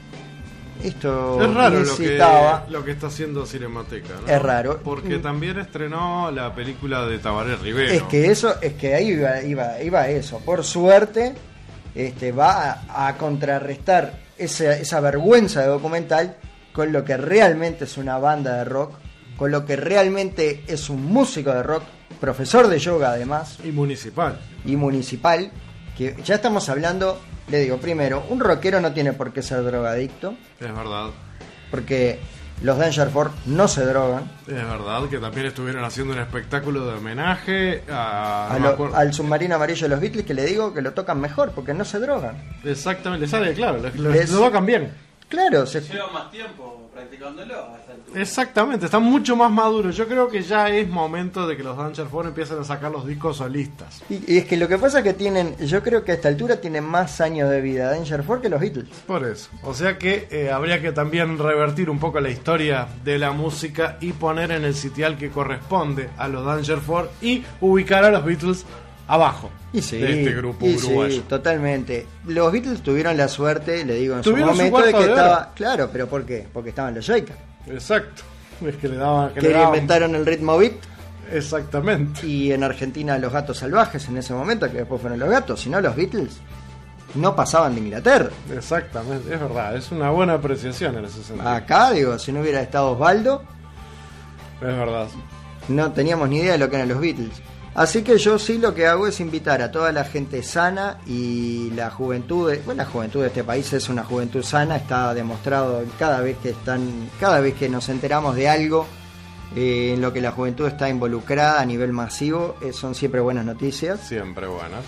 Esto es raro necesitaba... lo que está haciendo Cinemateca, ¿no? Es raro. Porque también estrenó la película de Tabaré Rivero. Es que ahí iba eso. Por suerte, va a contrarrestar esa vergüenza de documental con lo que realmente es una banda de rock, con lo que realmente es un músico de rock, profesor de yoga además. Y municipal, que ya estamos hablando, le digo, primero, un rockero no tiene por qué ser drogadicto. Es verdad. Porque los Danger Force no se drogan. Es verdad que también estuvieron haciendo un espectáculo de homenaje al Submarino Amarillo de los Beatles, que le digo que lo tocan mejor porque no se drogan. Exactamente, sale claro, lo tocan bien. Claro, lleva más tiempo practicándolo a esta altura. Exactamente, están mucho más maduros. Yo creo que ya es momento de que los Danger Force empiecen a sacar los discos solistas. Y es que lo que pasa es que yo creo que a esta altura tienen más años de vida Danger Force que los Beatles. Por eso, o sea que habría que también revertir un poco la historia de la música y poner en el sitial que corresponde a los Danger Force y ubicar a los Beatles abajo de este grupo uruguayo. Sí, totalmente. Los Beatles tuvieron la suerte, le digo, en su momento de que estaba... Claro, pero ¿por qué? Porque estaban los Shakers. Exacto. Es que inventaron el ritmo beat. Exactamente. Y en Argentina los Gatos Salvajes en ese momento, que después fueron los Gatos. Si no, los Beatles no pasaban de Inglaterra. Exactamente, es verdad. Es una buena apreciación en ese sentido. Acá, digo, si no hubiera estado Osvaldo... Es verdad. No teníamos ni idea de lo que eran los Beatles. Así que yo sí lo que hago es invitar a toda la gente sana y la juventud, la juventud de este país es una juventud sana, está demostrado cada vez que nos enteramos de algo en lo que la juventud está involucrada a nivel masivo, son siempre buenas noticias. Siempre buenas.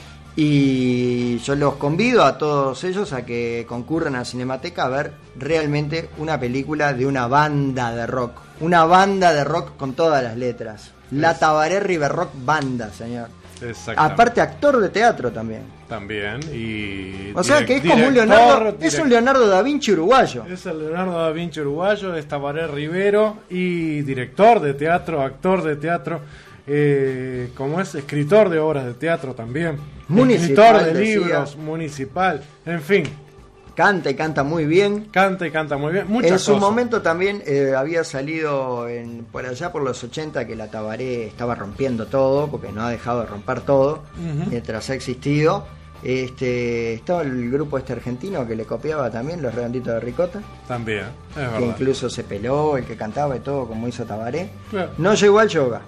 Y yo los convido a todos ellos a que concurran a Cinemateca a ver realmente una película de una banda de rock. Una banda de rock con todas las letras. La Tabaré River Rock Banda, señor. Aparte actor de teatro también. También. Y o sea que es como un Leonardo, es un Leonardo da Vinci uruguayo. Es el Leonardo da Vinci uruguayo, es Tabaré Rivero y director de teatro, actor de teatro. Como es escritor de obras de teatro también, escritor de libros, municipal, en fin. Canta y canta muy bien. En su momento también había salido por allá por los 80 que la Tabaré estaba rompiendo todo, porque no ha dejado de romper todo mientras ha existido. Estaba el grupo argentino que le copiaba también, Los Redonditos de Ricota. También, es verdad. Que incluso se peló, el que cantaba y todo, como hizo Tabaré. Claro. No llegó al yoga.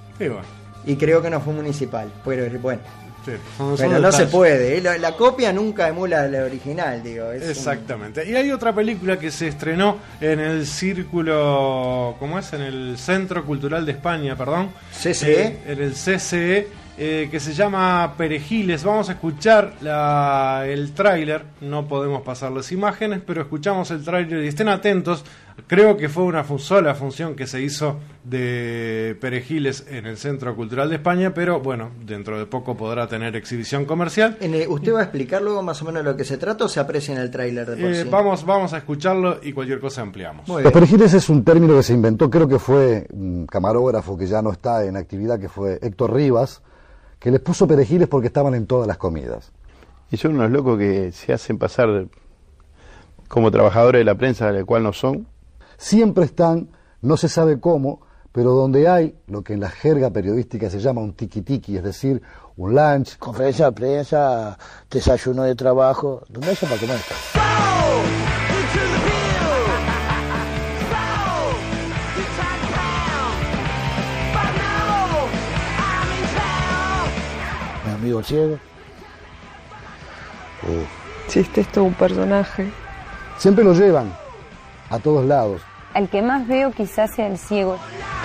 Y creo que no fue municipal, pero bueno. Sí, pero no se puede, la copia nunca emula la original, digo. Exactamente. Y hay otra película que se estrenó en el Círculo, ¿cómo es? En el Centro Cultural de España, perdón. CCE. En el CCE, que se llama Perejiles. Vamos a escuchar el tráiler, no podemos pasar las imágenes, pero escuchamos el tráiler y estén atentos. Creo que fue una sola función que se hizo de Perejiles en el Centro Cultural de España, pero bueno, dentro de poco podrá tener exhibición comercial. ¿Usted va a explicar luego más o menos de lo que se trata o se aprecia en el tráiler de por sí? Vamos a escucharlo y cualquier cosa ampliamos. Los perejiles es un término que se inventó, creo que fue un camarógrafo que ya no está en actividad, que fue Héctor Rivas, que les puso perejiles porque estaban en todas las comidas. Y son unos locos que se hacen pasar como trabajadores de la prensa, del cual no son. Siempre están, no se sabe cómo, pero donde hay lo que en la jerga periodística se llama un tiki-tiki, es decir, un lunch. Conferencia de prensa, desayuno de trabajo, ¿dónde hay para comer? Mi amigo el ciego. Sí, este es todo un personaje. Siempre lo llevan a todos lados. El que más veo quizás sea el ciego.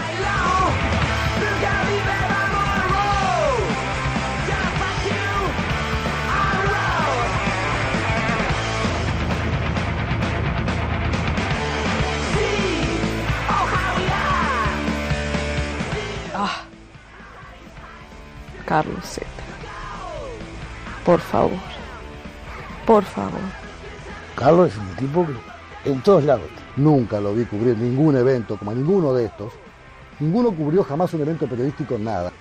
Carlos Z. Por favor. Por favor. Carlos es un tipo que en todos lados. Nunca lo vi cubrir ningún evento, como a ninguno de estos. Ninguno cubrió jamás un evento periodístico, nada.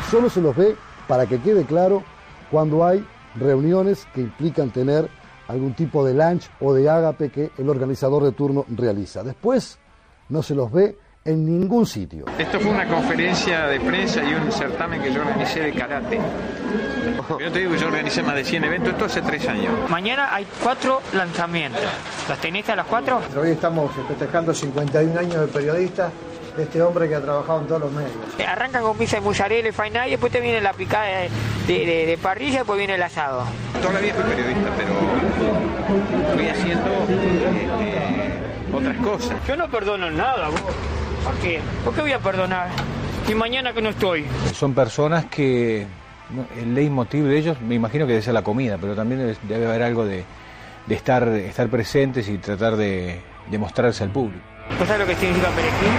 solo se los ve, para que quede claro, cuando hay reuniones que implican tener algún tipo de lunch o de ágape que el organizador de turno realiza. Después no se los ve en ningún sitio. Esto fue una conferencia de prensa y un certamen que yo organicé de karate. Yo te digo que yo organicé más de 100 eventos, esto hace 3 años. Mañana hay 4 lanzamientos. ¿Los tenés a las 4? Hoy estamos festejando 51 años de periodista, de este hombre que ha trabajado en todos los medios. Arranca con pizza de mozzarella y fainá, y después te viene la picada de parrilla y después viene el asado. Toda la vida fui periodista, pero estoy haciendo otras cosas. Yo no perdono nada, vos. ¿Por qué? ¿Por qué voy a perdonar? Y mañana que no estoy. Son personas que el leitmotiv de ellos, me imagino que debe ser la comida, pero también debe haber algo de estar presentes y tratar de mostrarse al público. ¿Vos sabés lo que significa perejil?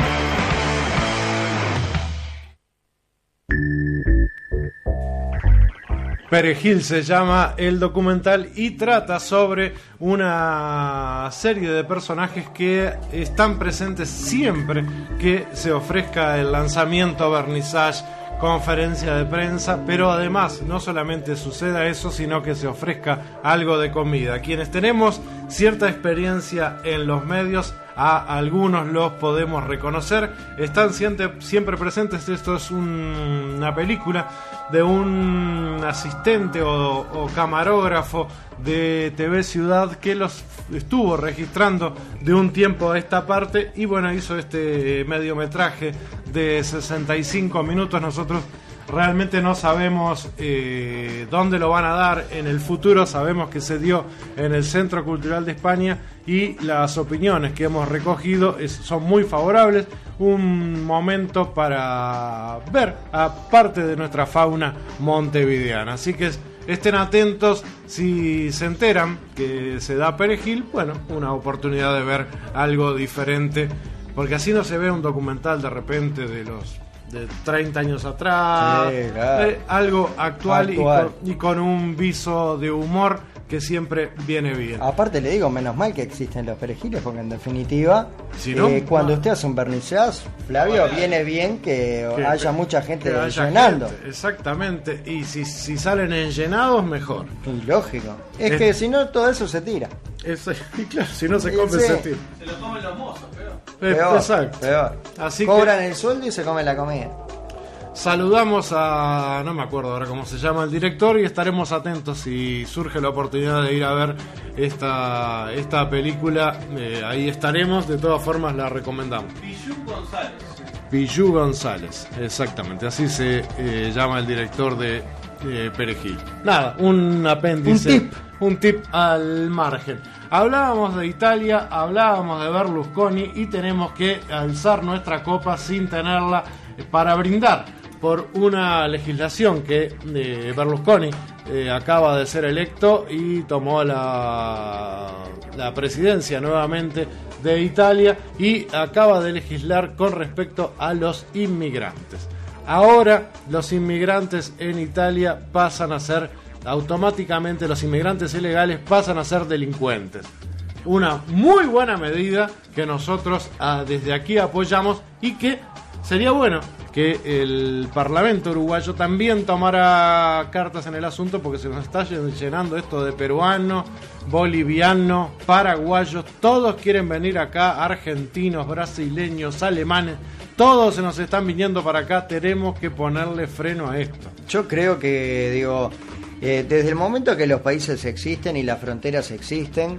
Perejil se llama el documental y trata sobre una serie de personajes que están presentes siempre que se ofrezca el lanzamiento, vernissage, conferencia de prensa, pero además no solamente suceda eso, sino que se ofrezca algo de comida. Quienes tenemos cierta experiencia en los medios, a algunos los podemos reconocer, están siempre presentes. Esto es una película de un asistente o camarógrafo de TV Ciudad que los estuvo registrando de un tiempo a esta parte y bueno, hizo este mediometraje de 65 minutos. Nosotros realmente no sabemos dónde lo van a dar en el futuro. Sabemos que se dio en el Centro Cultural de España y las opiniones que hemos recogido son muy favorables. Un momento para ver a parte de nuestra fauna montevideana. Así que estén atentos si se enteran que se da perejil. Bueno, una oportunidad de ver algo diferente, porque así no se ve un documental de repente de 30 años atrás, sí, claro. Algo actual. Y con un viso de humor que siempre viene bien. Aparte le digo, menos mal que existen los perejiles, porque en definitiva, si no, cuando usted hace un vernissage, Flavio, viene bien que haya mucha gente llenando. Exactamente, y si salen enllenados, mejor. Y lógico. Es que si no, todo eso se tira. Y claro, si no se come, se tira. Se lo comen los mozos, peor. Exacto. Peor. Así cobran el sueldo y se comen la comida. Saludamos a, no me acuerdo ahora cómo se llama el director, y estaremos atentos si surge la oportunidad de ir a ver esta película. Ahí estaremos, de todas formas la recomendamos. Pillú González, exactamente, así se llama el director de Perejil. Nada, un apéndice, un tip al margen. Hablábamos de Italia, hablábamos de Berlusconi y tenemos que alzar nuestra copa sin tenerla para brindar por una legislación que Berlusconi acaba de ser electo y tomó la presidencia nuevamente de Italia y acaba de legislar con respecto a los inmigrantes. Ahora los inmigrantes en Italia pasan a ser, automáticamente los inmigrantes ilegales pasan a ser delincuentes. Una muy buena medida que nosotros desde aquí apoyamos y que sería bueno que el Parlamento uruguayo también tomara cartas en el asunto, porque se nos está llenando esto de peruanos, bolivianos, paraguayos, todos quieren venir acá, argentinos, brasileños, alemanes, todos se nos están viniendo para acá. Tenemos que ponerle freno a esto. Yo creo que, desde el momento que los países existen y las fronteras existen,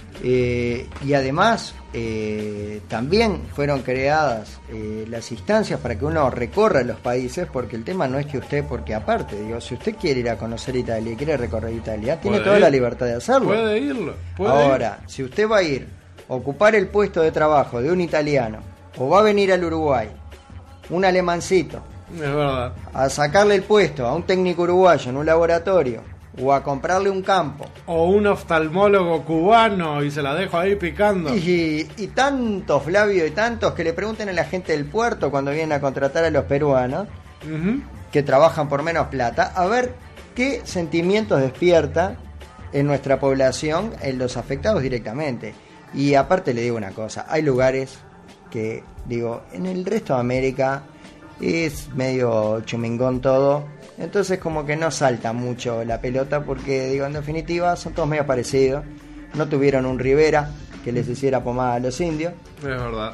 y además también fueron creadas las instancias para que uno recorra los países, porque el tema no es que usted, porque aparte, si usted quiere ir a conocer Italia y quiere recorrer Italia, tiene toda la libertad de hacerlo. Puede irlo. Ahora, si usted va a ir a ocupar el puesto de trabajo de un italiano, o va a venir al Uruguay un alemancito, es verdad, a sacarle el puesto a un técnico uruguayo en un laboratorio, o a comprarle un campo, o un oftalmólogo cubano, y se la dejo ahí picando, y tantos, Flavio, y tantos que le pregunten a la gente del puerto cuando vienen a contratar a los peruanos, que trabajan por menos plata, a ver qué sentimientos despierta en nuestra población, en los afectados directamente. Y aparte le digo una cosa, hay lugares que, en el resto de América es medio chumingón todo, entonces como que no salta mucho la pelota porque, digo, en definitiva son todos medio parecidos, no tuvieron un Rivera que les hiciera pomada a los indios. Es verdad.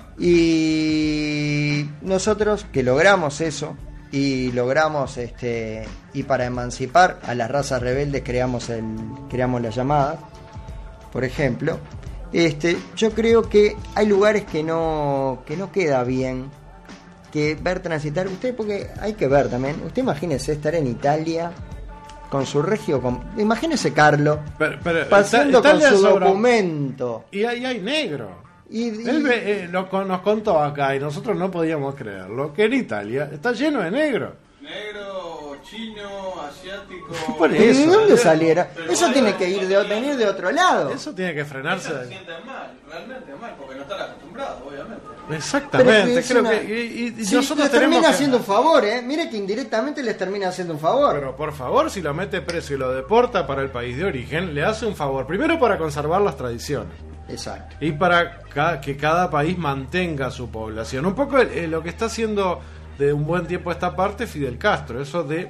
Y nosotros que logramos eso y logramos y para emancipar a las razas rebeldes creamos la llamada, por ejemplo. Yo creo que hay lugares que no queda bien que ver transitar usted, porque hay que ver también. Usted imagínese estar en Italia con su regio, imagínese Carlos pasando con su documento. Y ahí hay negro. Él nos contó acá y nosotros no podíamos creerlo, que en Italia está lleno de negro. Negro, chino, asiático. Por eso, ¿de dónde saliera? Eso tiene que venir de otro lado. Eso tiene que frenarse. Se sienten mal, realmente mal, porque no están acostumbrados, obviamente. Exactamente, creo que nosotros les tenemos termina que... haciendo un favor, mire que indirectamente les termina haciendo un favor. Pero por favor, si lo mete preso y lo deporta para el país de origen, le hace un favor. Primero para conservar las tradiciones. Exacto. Y para que cada país mantenga su población. Un poco lo que está haciendo de un buen tiempo esta parte Fidel Castro, eso de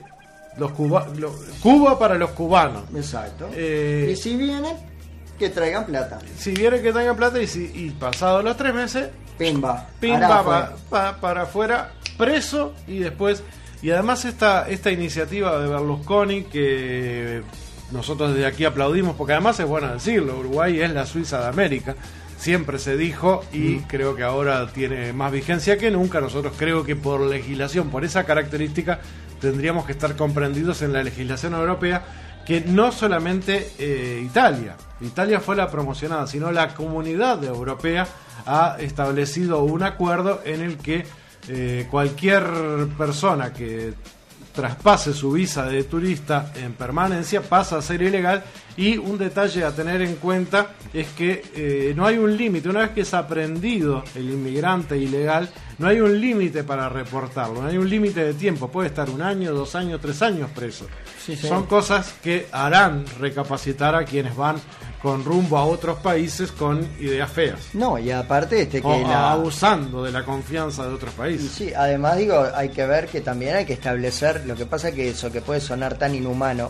Cuba para los cubanos. Exacto. Y si vienen, que traigan plata. Si vienen, que traigan plata y pasados los 3 meses, pimba para afuera, preso y después. Y además esta iniciativa de Berlusconi que nosotros desde aquí aplaudimos, porque además es bueno decirlo, Uruguay es la Suiza de América. Siempre se dijo y creo que ahora tiene más vigencia que nunca. Nosotros creo que por legislación, por esa característica, tendríamos que estar comprendidos en la legislación europea, que no solamente Italia fue la promocionada, sino la comunidad europea ha establecido un acuerdo en el que cualquier persona que traspase su visa de turista en permanencia pasa a ser ilegal. Y un detalle a tener en cuenta es que no hay un límite. Una vez que es aprendido el inmigrante ilegal, no hay un límite para reportarlo, no hay un límite de tiempo. Puede estar 1 año, 2 años, 3 años preso. Sí. Son cosas que harán recapacitar a quienes van con rumbo a otros países con ideas feas. No, y aparte abusando de la confianza de otros países. Sí, además hay que ver que también hay que establecer, lo que pasa que eso que puede sonar tan inhumano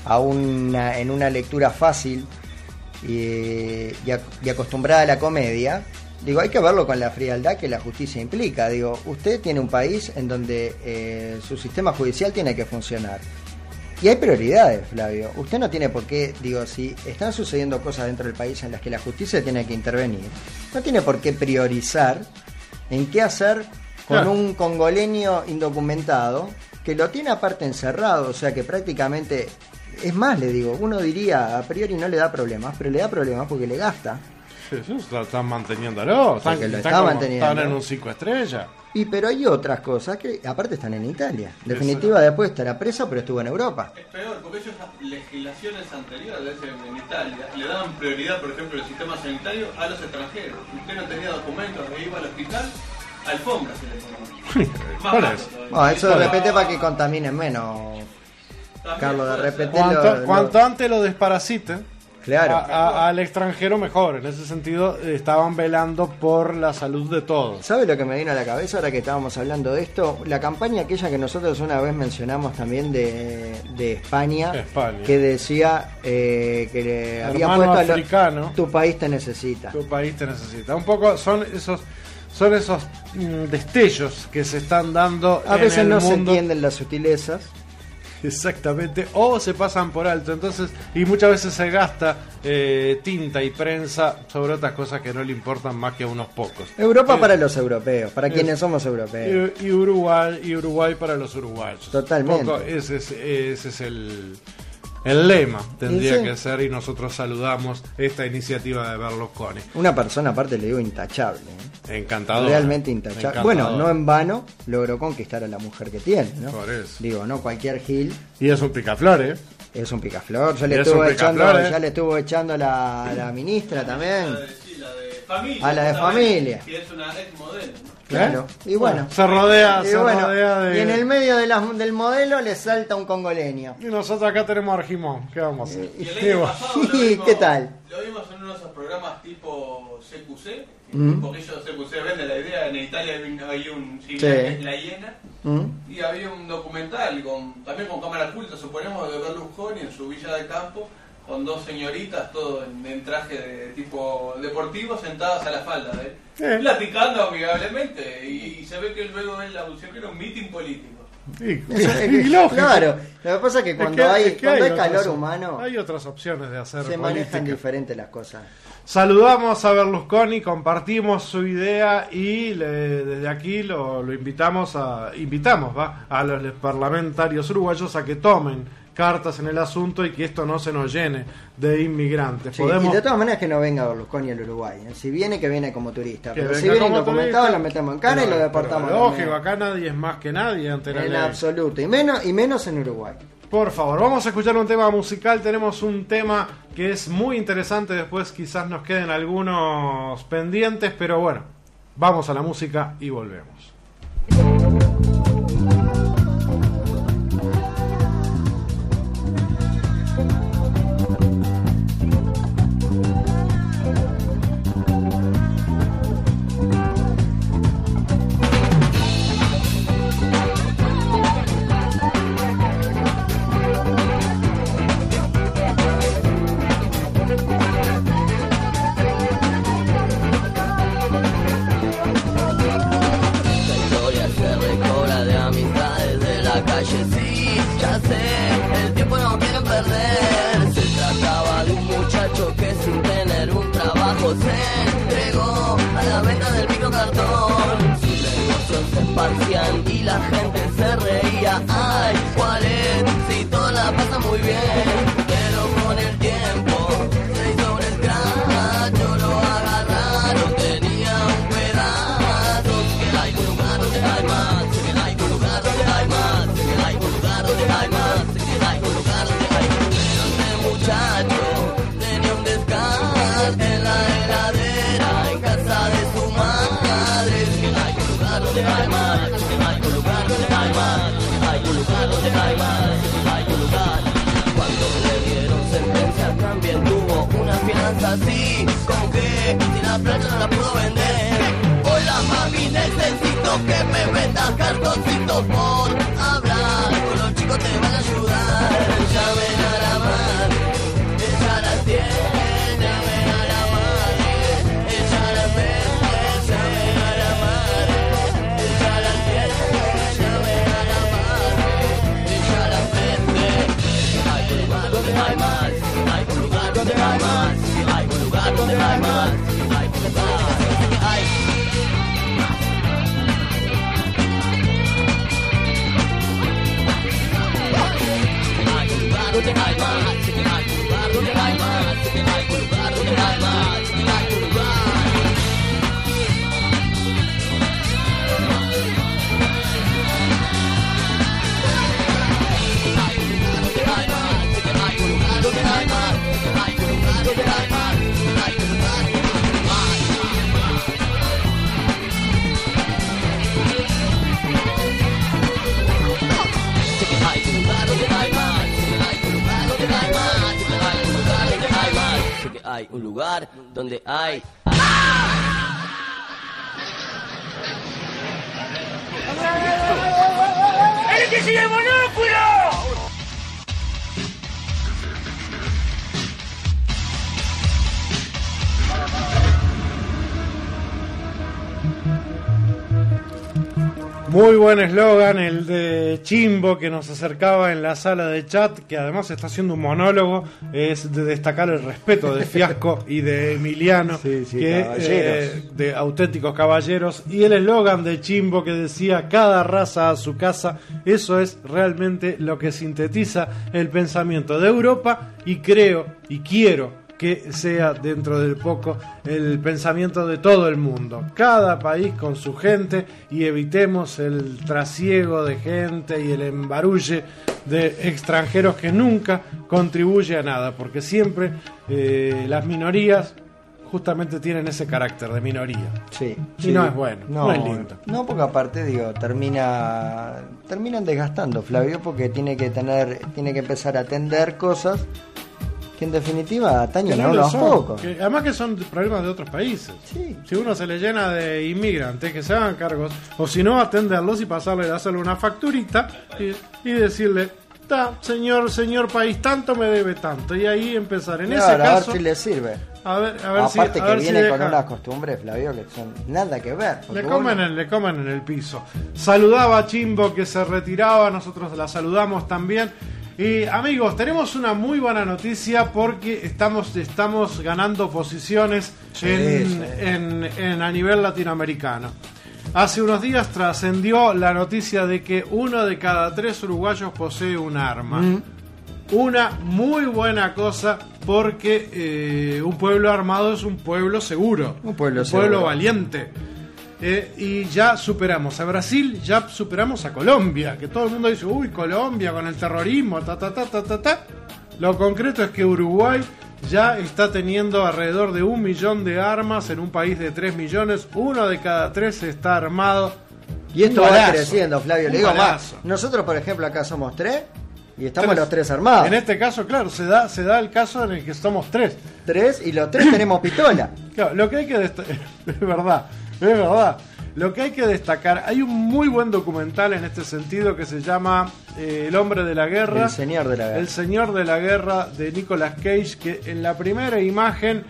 en una lectura fácil y acostumbrada a la comedia, hay que verlo con la frialdad que la justicia implica. Usted tiene un país en donde su sistema judicial tiene que funcionar. Y hay prioridades, Flavio. Usted no tiene por qué, si están sucediendo cosas dentro del país en las que la justicia tiene que intervenir, no tiene por qué priorizar en qué hacer con un congoleño indocumentado que lo tiene aparte encerrado, o sea que prácticamente, es más, uno diría a priori no le da problemas, pero le da problemas porque le gasta. Sí, están manteniéndolo, están en un 5 estrellas. Pero hay otras cosas que aparte están en Italia. En definitiva, después estará preso, pero estuvo en Europa. Es peor, porque ellos, legislaciones anteriores en Italia, le daban prioridad, por ejemplo, el sistema sanitario a los extranjeros. Usted no tenía documentos, iba al hospital, alfombra se le ponía. Eso de repente para que contaminen menos. Carlos, de repente cuanto antes lo desparasiten, claro, al extranjero mejor. En ese sentido estaban velando por la salud de todos. ¿Sabe lo que me vino a la cabeza ahora que estábamos hablando de esto? La campaña aquella que nosotros una vez mencionamos también de España, que decía que había puesto africano, tu país te necesita. Tu país te necesita. Un poco son esos destellos que se están dando a veces en el mundo. Se entienden las sutilezas. Exactamente, o se pasan por alto. Entonces, y muchas veces se gasta tinta y prensa sobre otras cosas que no le importan más que a unos pocos. Europa para los europeos, para quienes somos europeos. Y Uruguay para los uruguayos. Totalmente. Un poco ese es el lema, tendría que ser, y nosotros saludamos esta iniciativa de Berlusconi. Una persona, aparte le digo, intachable. Encantador. Realmente intachable. Bueno, no en vano logró conquistar a la mujer que tiene, ¿no? Por eso. No cualquier gil. Y es un picaflor, Es un picaflor. Ya le estuvo echando la ministra también. A la de familia. Que es una ex modelo, ¿no? Claro, y bueno. Se rodea de... Y en el medio del modelo le salta un congoleño. Y nosotros acá tenemos a Argimón. ¿Qué vamos a hacer? ¿Qué tal? Lo vimos en uno de esos programas tipo CQC, porque ellos CQC venden la idea. En Italia hay un similar que es La Hiena. y había un documental también con cámara oculta, suponemos, de Berlusconi en su villa de campo, con dos señoritas, todo en traje de tipo deportivo, sentadas a la falda de él, platicando amigablemente, y se ve que luego él anunció que era un mitin político. Claro, lo que pasa es que cuando hay calor humano, hay otras opciones de hacer se política. manejan diferentes las cosas. Saludamos a Berlusconi, compartimos su idea y desde aquí lo invitamos a los parlamentarios uruguayos a que tomen cartas en el asunto y que esto no se nos llene de inmigrantes. Sí, y de todas maneras que no venga Berlusconi al Uruguay, si viene, que viene como turista, pero si viene indocumentado lo metemos en cana y lo deportamos. Lógico, acá nadie es más que nadie ante la ley. En absoluto, y menos en Uruguay. Por favor, vamos a escuchar un tema musical. Tenemos un tema que es muy interesante, después quizás nos queden algunos pendientes, pero bueno, vamos a la música y volvemos. Y la gente se reía, ay, ¿cuál es? Si todos la pasan muy bien, pero con el tiempo se hizo un escracho, lo agarraron, tenía un pedazo, que hay un lugar donde hay más, que hay un lugar donde hay más, que hay un lugar donde hay más, que hay un lugar donde hay más, pero este muchacho tenía un descarte en la heladera, en casa de su madre, que hay un lugar donde hay más. Cuando le dieron sentencia también tuvo una fianza así, con que si la plata no la pudo vender. Hola mami, necesito que me vendas cartoncitos por hablar, con los chicos te van a ayudar. Llamen a la madre, ella las tiene, llamen a la madre, ella las vende, llamen a la madre, ella las tiene, llamen a la madre, ella las vende. Hay un lugar donde hay más, hay un lugar donde hay más, hay un lugar donde hay más, hay un lugar donde hay. Donde hay más, hay un lugar donde hay más, hay un lugar donde hay más, hay un lugar. Hay un lugar donde hay más, hay un lugar donde hay más, hay un lugar donde hay más, hay un lugar donde hay más. Hay un lugar donde hay más. Hay un lugar donde hay. ¡El que sigue el monóculo! Muy buen eslogan el de Chimbo que nos acercaba en la sala de chat, que además está haciendo un monólogo, es de destacar el respeto de Fiasco y de Emiliano, de auténticos caballeros, y el eslogan de Chimbo que decía cada raza a su casa. Eso es realmente lo que sintetiza el pensamiento de Europa, y creo y quiero que sea dentro del poco el pensamiento de todo el mundo, cada país con su gente, y evitemos el trasiego de gente y el embarulle de extranjeros que nunca contribuye a nada, porque siempre las minorías justamente tienen ese carácter de minoría. Sí, y sí. no es bueno, no es lindo. No, porque aparte, terminan desgastando, Flavio, porque tiene que empezar a atender cosas que en definitiva atañen Que a no lo unos son, pocos. que además que son problemas de otros países. Si uno se le llena de inmigrantes que se hagan cargos, o si no, atenderlos y hacerle una facturita y decirle, señor país, tanto me debe tanto. Y ahí empezar. En ese a caso, ver si le sirve. A ver Aparte si, que viene con deja. unas costumbres, Flavio, que son nada que ver. Le comen en el piso. Saludaba a Chimbo que se retiraba, nosotros la saludamos también. Y amigos, tenemos una muy buena noticia porque estamos ganando posiciones a nivel latinoamericano. Hace unos días trascendió la noticia de que 1 de cada 3 uruguayos posee un arma. Una muy buena cosa porque un pueblo armado es un pueblo seguro, un pueblo valiente. Y ya superamos a Brasil, ya superamos a Colombia, que todo el mundo dice, uy, Colombia con el terrorismo, Lo concreto es que Uruguay ya está teniendo alrededor de 1 millón de armas en un país de 3 millones, 1 de cada 3 está armado. Y esto va creciendo, Flavio, le digo más. Nosotros, por ejemplo, acá somos 3 y estamos los 3 armados. En este caso, claro, se da el caso en el que somos 3. 3 y los 3 tenemos pistola. Claro, lo que hay que es verdad. Lo que hay que destacar, hay un muy buen documental en este sentido que se llama El hombre de la guerra. El señor de la guerra. El señor de la guerra de Nicolas Cage, que en la primera imagen,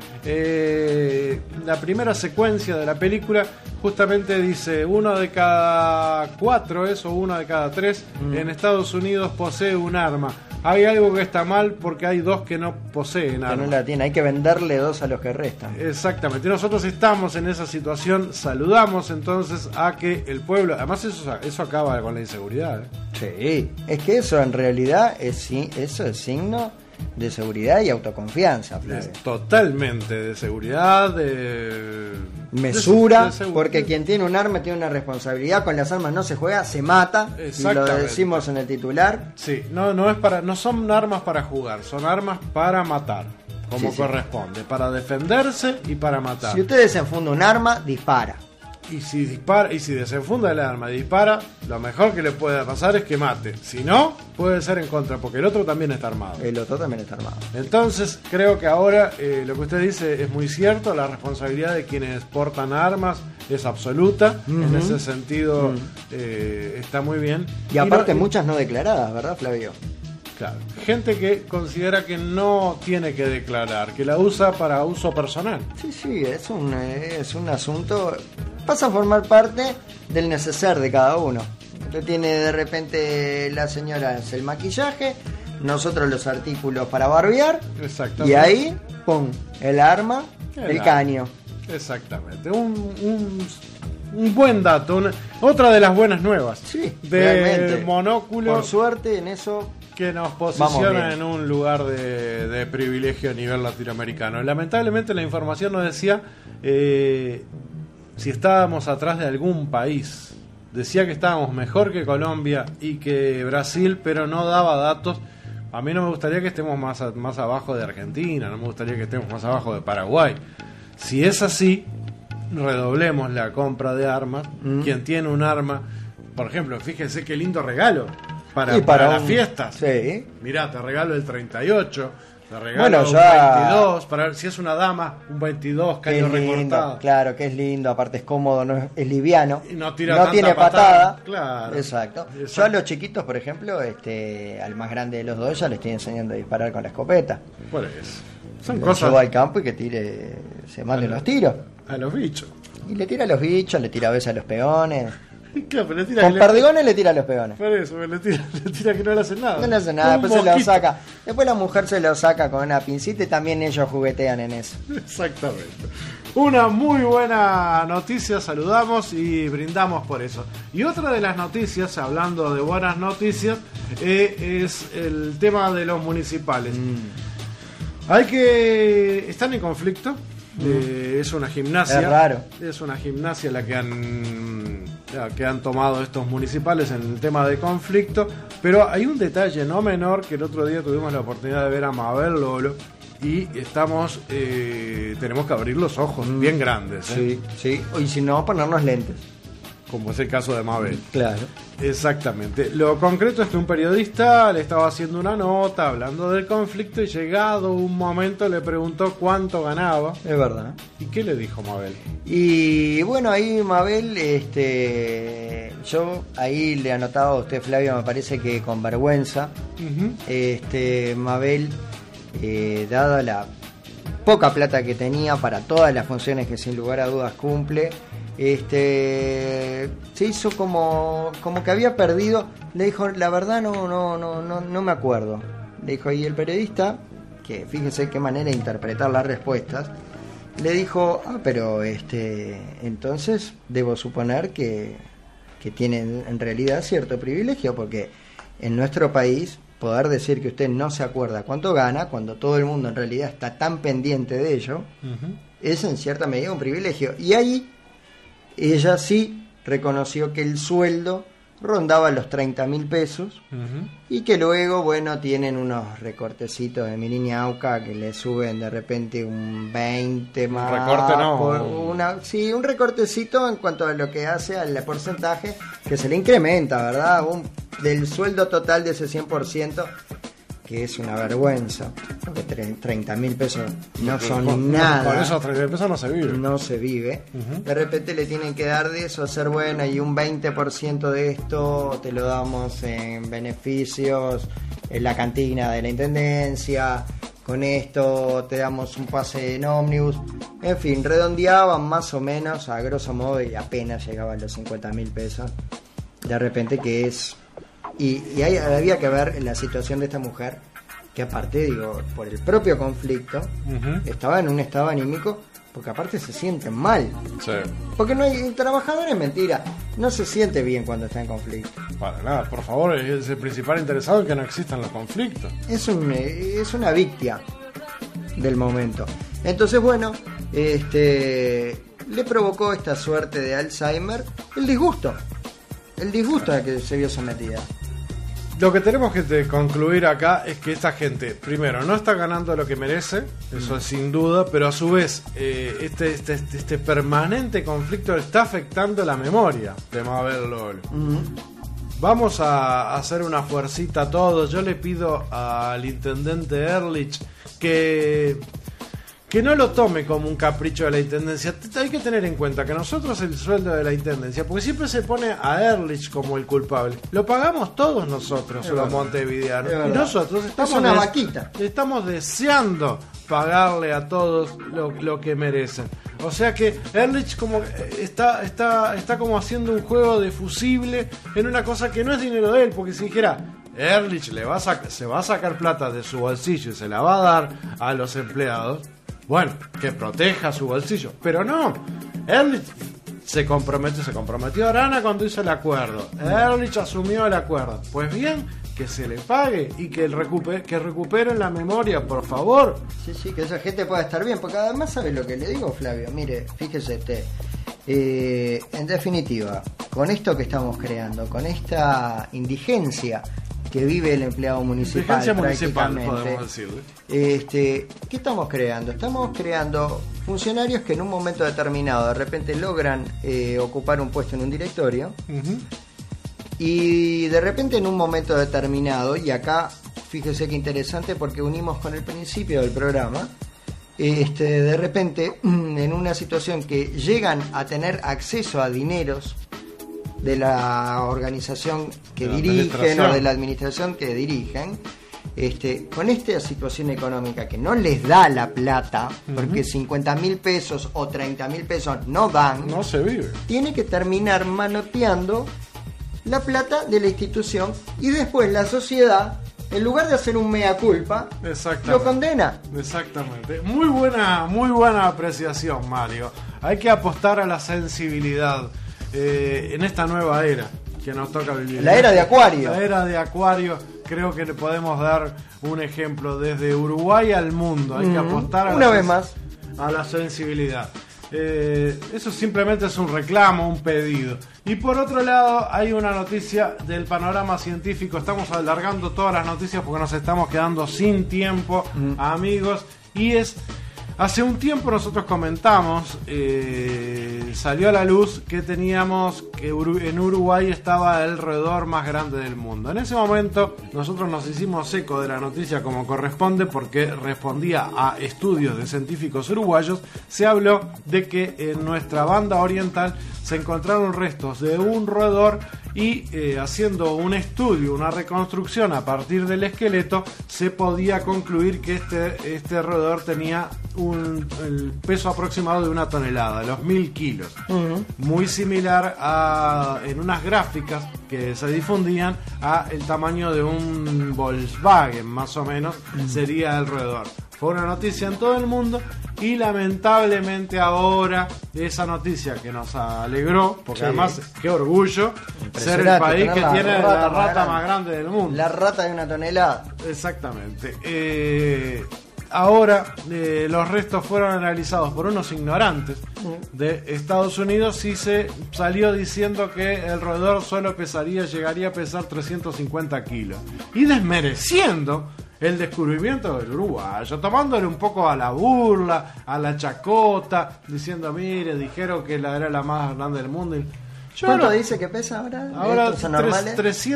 la primera secuencia de la película, justamente dice 1 de cada 4 o 1 de cada 3 en Estados Unidos posee un arma. Hay algo que está mal porque hay 2 que no poseen arma. Que no la tienen, hay que venderle 2 a los que restan. Exactamente, nosotros estamos en esa situación, saludamos entonces a que el pueblo, además eso acaba con la inseguridad. Sí, es que eso en realidad eso es signo de seguridad y autoconfianza, Flavio. Es totalmente de seguridad, de mesura, porque quien tiene un arma tiene una responsabilidad. Con las armas no se juega, se mata. Y lo decimos en el titular. Sí, no son armas para jugar, son armas para matar, como corresponde, para defenderse y para matar. Si usted desenfunda un arma, dispara. Y si desenfunda el arma y dispara, lo mejor que le puede pasar es que mate. Si no, puede ser en contra, porque el otro también está armado. Entonces, creo que ahora lo que usted dice es muy cierto. La responsabilidad de quienes portan armas es absoluta. En ese sentido, está muy bien. Y aparte muchas no declaradas, ¿verdad, Flavio? Claro. Gente que considera que no tiene que declarar, que la usa para uso personal. Sí, es un asunto. Pasa a formar parte del neceser de cada uno. Usted tiene de repente, la señora es el maquillaje, nosotros los artículos para barbear. Exactamente. Y ahí, pum, el arma, el caño. Exactamente. Un buen dato, otra de las buenas nuevas. Sí, del monóculo. Por suerte, en eso que nos posiciona en un lugar de privilegio a nivel latinoamericano. Lamentablemente la información nos decía si estábamos atrás de algún país. Decía que estábamos mejor que Colombia y que Brasil, pero no daba datos. A mí no me gustaría que estemos más abajo de Argentina, no me gustaría que estemos más abajo de Paraguay. Si es así, redoblemos la compra de armas. Quien tiene un arma, por ejemplo, fíjense qué lindo regalo para las fiestas. Sí. Mirá, te regalo el 38, te regalo bueno, un ya 22, para si es una dama, un 22, caño recortado. Claro, que es lindo, aparte es cómodo, es liviano. Y no tiene patada. Claro. Exacto. Yo a los chiquitos, por ejemplo, al más grande de los 2 ya le estoy enseñando a disparar con la escopeta. Por eso. Son Lo cosas. llevo al campo y que se mande los tiros. A los bichos. Y le tira a los bichos, le tira a veces a los peones. Claro, pero le tira con perdigones le tira a los peones. Por eso, le tira que no le hacen nada. No le hacen nada, después se lo saca. Después la mujer se lo saca con una pincita y también ellos juguetean en eso. Exactamente. Una muy buena noticia, saludamos y brindamos por eso. Y otra de las noticias, hablando de buenas noticias, es el tema de los municipales. Están en conflicto. Es una gimnasia. Es raro. Es una gimnasia la que han tomado estos municipales en el tema de conflicto. Pero hay un detalle no menor que el otro día tuvimos la oportunidad de ver a Mabel Lolo. Y tenemos que abrir los ojos bien grandes. Sí. Y si no, ponernos lentes. como es el caso de Mabel. Claro. Exactamente. Lo concreto es que un periodista le estaba haciendo una nota hablando del conflicto y llegado un momento le preguntó cuánto ganaba. Es verdad. ¿Y qué le dijo Mabel? Y bueno, ahí Mabel, yo ahí le anotaba a usted, Flavio, me parece que con vergüenza. Mabel, dada la poca plata que tenía para todas las funciones que sin lugar a dudas cumple, se hizo como que había perdido. Le dijo, la verdad no me acuerdo. Le dijo, y el periodista, que fíjese qué manera de interpretar las respuestas, le dijo, pero entonces debo suponer que tienen en realidad cierto privilegio, porque en nuestro país poder decir que usted no se acuerda cuánto gana cuando todo el mundo en realidad está tan pendiente de ello, es en cierta medida un privilegio. Y ahí ella sí reconoció que el sueldo rondaba los 30.000 pesos y que luego, bueno, tienen unos recortecitos de mi niña Auca que le suben de repente un 20 más. Recorte no. Sí, un recortecito en cuanto a lo que hace al porcentaje que se le incrementa, ¿verdad? Del sueldo total de ese 100%, que es una vergüenza, porque 30.000 pesos no son nada. Por esos 30.000 pesos no se vive. No se vive. De repente le tienen que dar de eso, hacer bueno, y un 20% de esto te lo damos en beneficios en la cantina de la Intendencia, con esto te damos un pase en ómnibus. En fin, redondeaban más o menos, a grosso modo, y apenas llegaban los 50.000 pesos. De repente que es... Y ahí había que ver la situación de esta mujer, que aparte, digo, por el propio conflicto, estaba en un estado anímico, porque aparte se sienten mal. Sí. Porque no hay, el trabajador es mentira, no se siente bien cuando está en conflicto. Para nada, por favor, es el principal interesado en que no existan los conflictos. Es una víctima del momento. Entonces, bueno, le provocó esta suerte de Alzheimer el disgusto a que se vio sometida. Lo que tenemos que concluir acá es que esta gente, primero, no está ganando lo que merece, eso es sin duda, pero a su vez este permanente conflicto está afectando la memoria de Mabel Lolo. Vamos a hacer una fuercita a todos. Yo le pido al intendente Ehrlich que no lo tome como un capricho de la Intendencia. Hay que tener en cuenta que nosotros el sueldo de la Intendencia, porque siempre se pone a Ehrlich como el culpable, lo pagamos todos nosotros, los montevideanos. Y nosotros estamos deseando pagarle a todos lo que merecen. O sea que Ehrlich como está como haciendo un juego de fusible en una cosa que no es dinero de él, porque si dijera Ehrlich se va a sacar plata de su bolsillo y se la va a dar a los empleados, bueno, que proteja su bolsillo. Pero no, Ehrlich se comprometió a Arana cuando hizo el acuerdo. Ehrlich asumió el acuerdo. Pues bien, que se le pague y que recuperen la memoria, por favor. Sí, que esa gente pueda estar bien, porque además, ¿sabe lo que le digo, Flavio? Mire, fíjese en definitiva, con esto que estamos creando, con esta indigencia que vive el empleado municipal, podemos decirle. ¿Qué estamos creando? Estamos creando funcionarios que en un momento determinado de repente logran ocupar un puesto en un directorio, y de repente en un momento determinado, y acá fíjese qué interesante porque unimos con el principio del programa, de repente en una situación que llegan a tener acceso a dineros de la organización que dirigen o de la administración que dirigen, con esta situación económica que no les da la plata, porque 50.000 pesos o 30.000 pesos no dan, no se vive, tiene que terminar manoteando la plata de la institución, y después la sociedad, en lugar de hacer un mea culpa, lo condena. Exactamente. Muy buena apreciación, Mario. Hay que apostar a la sensibilidad en esta nueva era que nos toca vivir. La era de Acuario. La era de Acuario, creo que le podemos dar un ejemplo desde Uruguay al mundo. Hay que apostar a la sensibilidad. Eso simplemente es un reclamo, un pedido. Y por otro lado, hay una noticia del panorama científico. Estamos alargando todas las noticias porque nos estamos quedando sin tiempo, amigos. Y es Hace un tiempo nosotros comentamos, salió a la luz que teníamos que en Uruguay estaba el roedor más grande del mundo. En ese momento nosotros nos hicimos eco de la noticia como corresponde porque respondía a estudios de científicos uruguayos. Se habló de que en nuestra banda oriental se encontraron restos de un roedor y haciendo un estudio, una reconstrucción a partir del esqueleto, se podía concluir que este roedor tenía el peso aproximado de 1 tonelada, los 1000 kilos. Muy similar en unas gráficas que se difundían a el tamaño de un Volkswagen, más o menos, sería el roedor. Fue una noticia en todo el mundo y lamentablemente ahora esa noticia que nos alegró, porque además qué orgullo ser el país que tiene la rata más grande del mundo. La rata de 1 tonelada. Exactamente. Ahora los restos fueron analizados por unos ignorantes de Estados Unidos y se salió diciendo que el roedor solo llegaría a pesar 350 kilos. Y desmereciendo el descubrimiento del uruguayo, tomándole un poco a la burla, a la chacota, diciendo, mire, dijeron que era la más grande del mundo. ¿Cuánto dice que pesa ahora? Ahora ¿Son normales?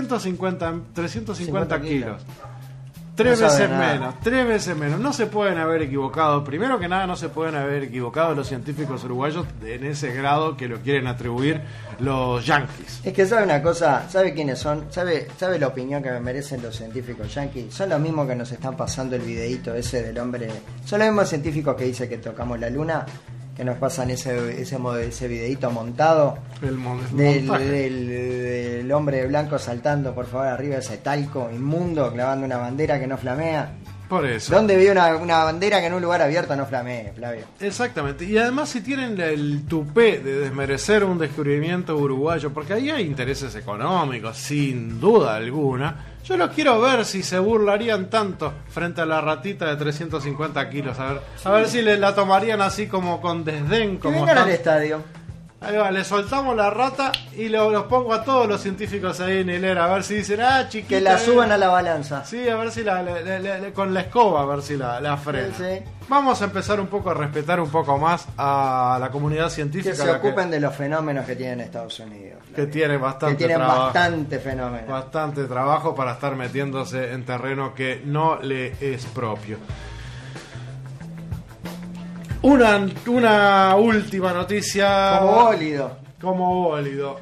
350 kilos. Tres veces menos. No se pueden haber equivocado. Primero que nada, no se pueden haber equivocado los científicos uruguayos en ese grado que lo quieren atribuir los yanquis. Es que sabe una cosa, ¿sabe quiénes son? ¿Sabe la opinión que me merecen los científicos yanquis? Son los mismos que nos están pasando el videíto ese del hombre. Son los mismos científicos que dicen que tocamos la luna, que nos pasan ese videíto montado del hombre blanco saltando por favor arriba de ese talco inmundo, clavando una bandera que no flamea. Por eso. ¿Dónde vio una bandera que en un lugar abierto no flamee, Flavio? Exactamente. Y además si tienen el tupé de desmerecer un descubrimiento uruguayo, porque ahí hay intereses económicos, sin duda alguna, yo los quiero ver si se burlarían tanto frente a la ratita de 350 kilos. A ver si la tomarían así como con desdén. Que vengan al estadio. Ahí va, le soltamos la rata y los pongo a todos los científicos ahí en hilera, a ver si dicen, chiquita. Que la suban a la balanza. Sí, a ver si con la escoba, a ver si la frena. Sí. Vamos a empezar un poco a respetar un poco más a la comunidad científica. Que se ocupen de los fenómenos que tienen Estados Unidos. Que tiene bastante fenómenos. Bastante trabajo para estar metiéndose en terreno que no le es propio. Una última noticia. Como bólido.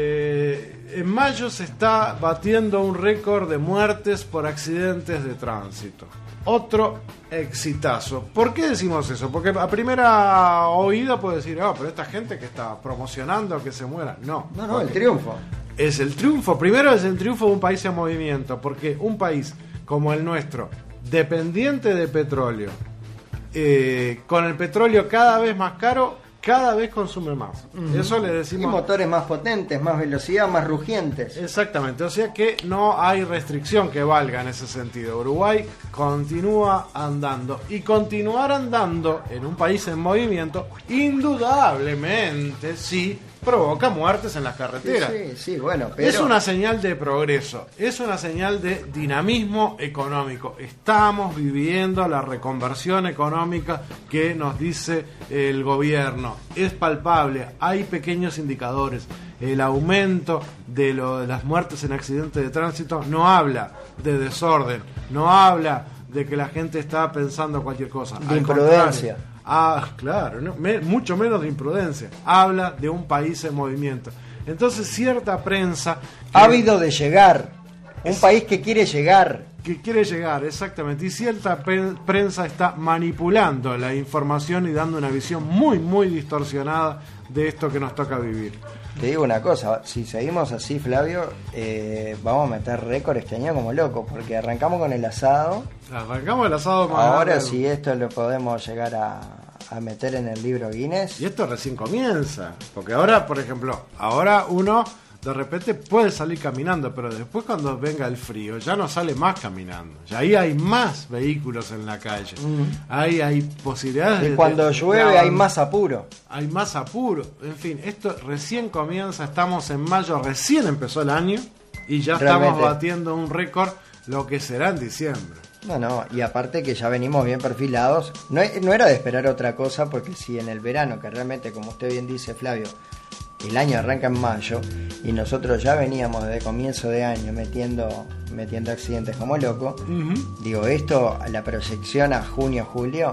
En mayo se está batiendo un récord de muertes por accidentes de tránsito. Otro exitazo. ¿Por qué decimos eso? Porque a primera oída puede decir, pero esta gente que está promocionando que se muera. No, el triunfo. Es el triunfo. Primero es el triunfo de un país en movimiento. Porque un país como el nuestro, dependiente de petróleo, con el petróleo cada vez más caro, cada vez consume más. Eso le decimos. Y motores más potentes, más velocidad, más rugientes. Exactamente, o sea que no hay restricción que valga en ese sentido. Uruguay continúa andando y continuar andando en un país en movimiento, indudablemente sí provoca muertes en las carreteras. Sí, bueno, pero es una señal de progreso, es una señal de dinamismo económico. Estamos viviendo la reconversión económica que nos dice el gobierno. Es palpable, hay pequeños indicadores. El aumento de las muertes en accidentes de tránsito no habla de desorden, no habla de que la gente está pensando cualquier cosa. De imprudencia. Claro, mucho menos de imprudencia. Habla de un país en movimiento. Entonces cierta prensa ávido de llegar, un país que quiere llegar, exactamente, y cierta prensa está manipulando la información y dando una visión muy muy distorsionada de esto que nos toca vivir. Te digo una cosa, si seguimos así, Flavio, vamos a meter récord este año como loco, porque arrancamos con el asado. Ahora sí, esto lo podemos llegar a meter en el libro Guinness. Y esto recién comienza, porque ahora, por ejemplo, uno de repente puede salir caminando, pero después cuando venga el frío ya no sale más caminando. Ya ahí hay más vehículos en la calle. Ahí hay posibilidades. Y cuando llueve hay más apuro. En fin, esto recién comienza, estamos en mayo, recién empezó el año y ya estamos batiendo un récord, lo que será en diciembre. No, y aparte que ya venimos bien perfilados. No era de esperar otra cosa, porque si en el verano, que realmente, como usted bien dice, Flavio, el año arranca en mayo, y nosotros ya veníamos desde comienzo de año metiendo accidentes como loco, digo, esto, la proyección a junio, julio,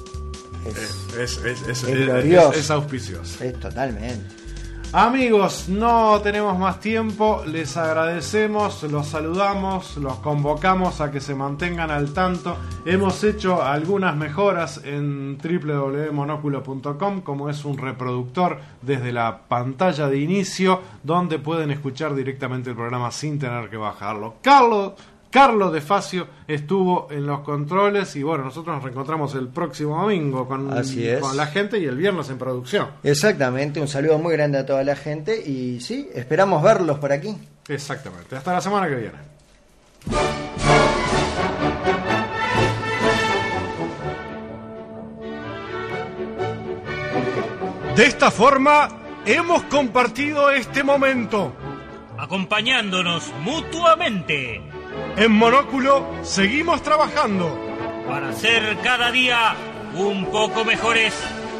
es glorioso. Es auspicioso. Es totalmente. Amigos, no tenemos más tiempo, les agradecemos, los saludamos, los convocamos a que se mantengan al tanto. Hemos hecho algunas mejoras en www.monoculo.com, como es un reproductor desde la pantalla de inicio, donde pueden escuchar directamente el programa sin tener que bajarlo. Carlos De Facio estuvo en los controles y bueno, nosotros nos reencontramos el próximo domingo con la gente y el viernes en producción. Exactamente, un saludo muy grande a toda la gente y sí, esperamos verlos por aquí. Exactamente, hasta la semana que viene. De esta forma hemos compartido este momento, acompañándonos mutuamente. En Monóculo seguimos trabajando para ser cada día un poco mejores.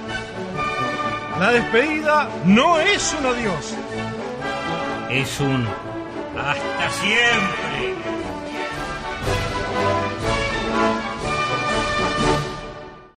La despedida no es un adiós, es un hasta siempre.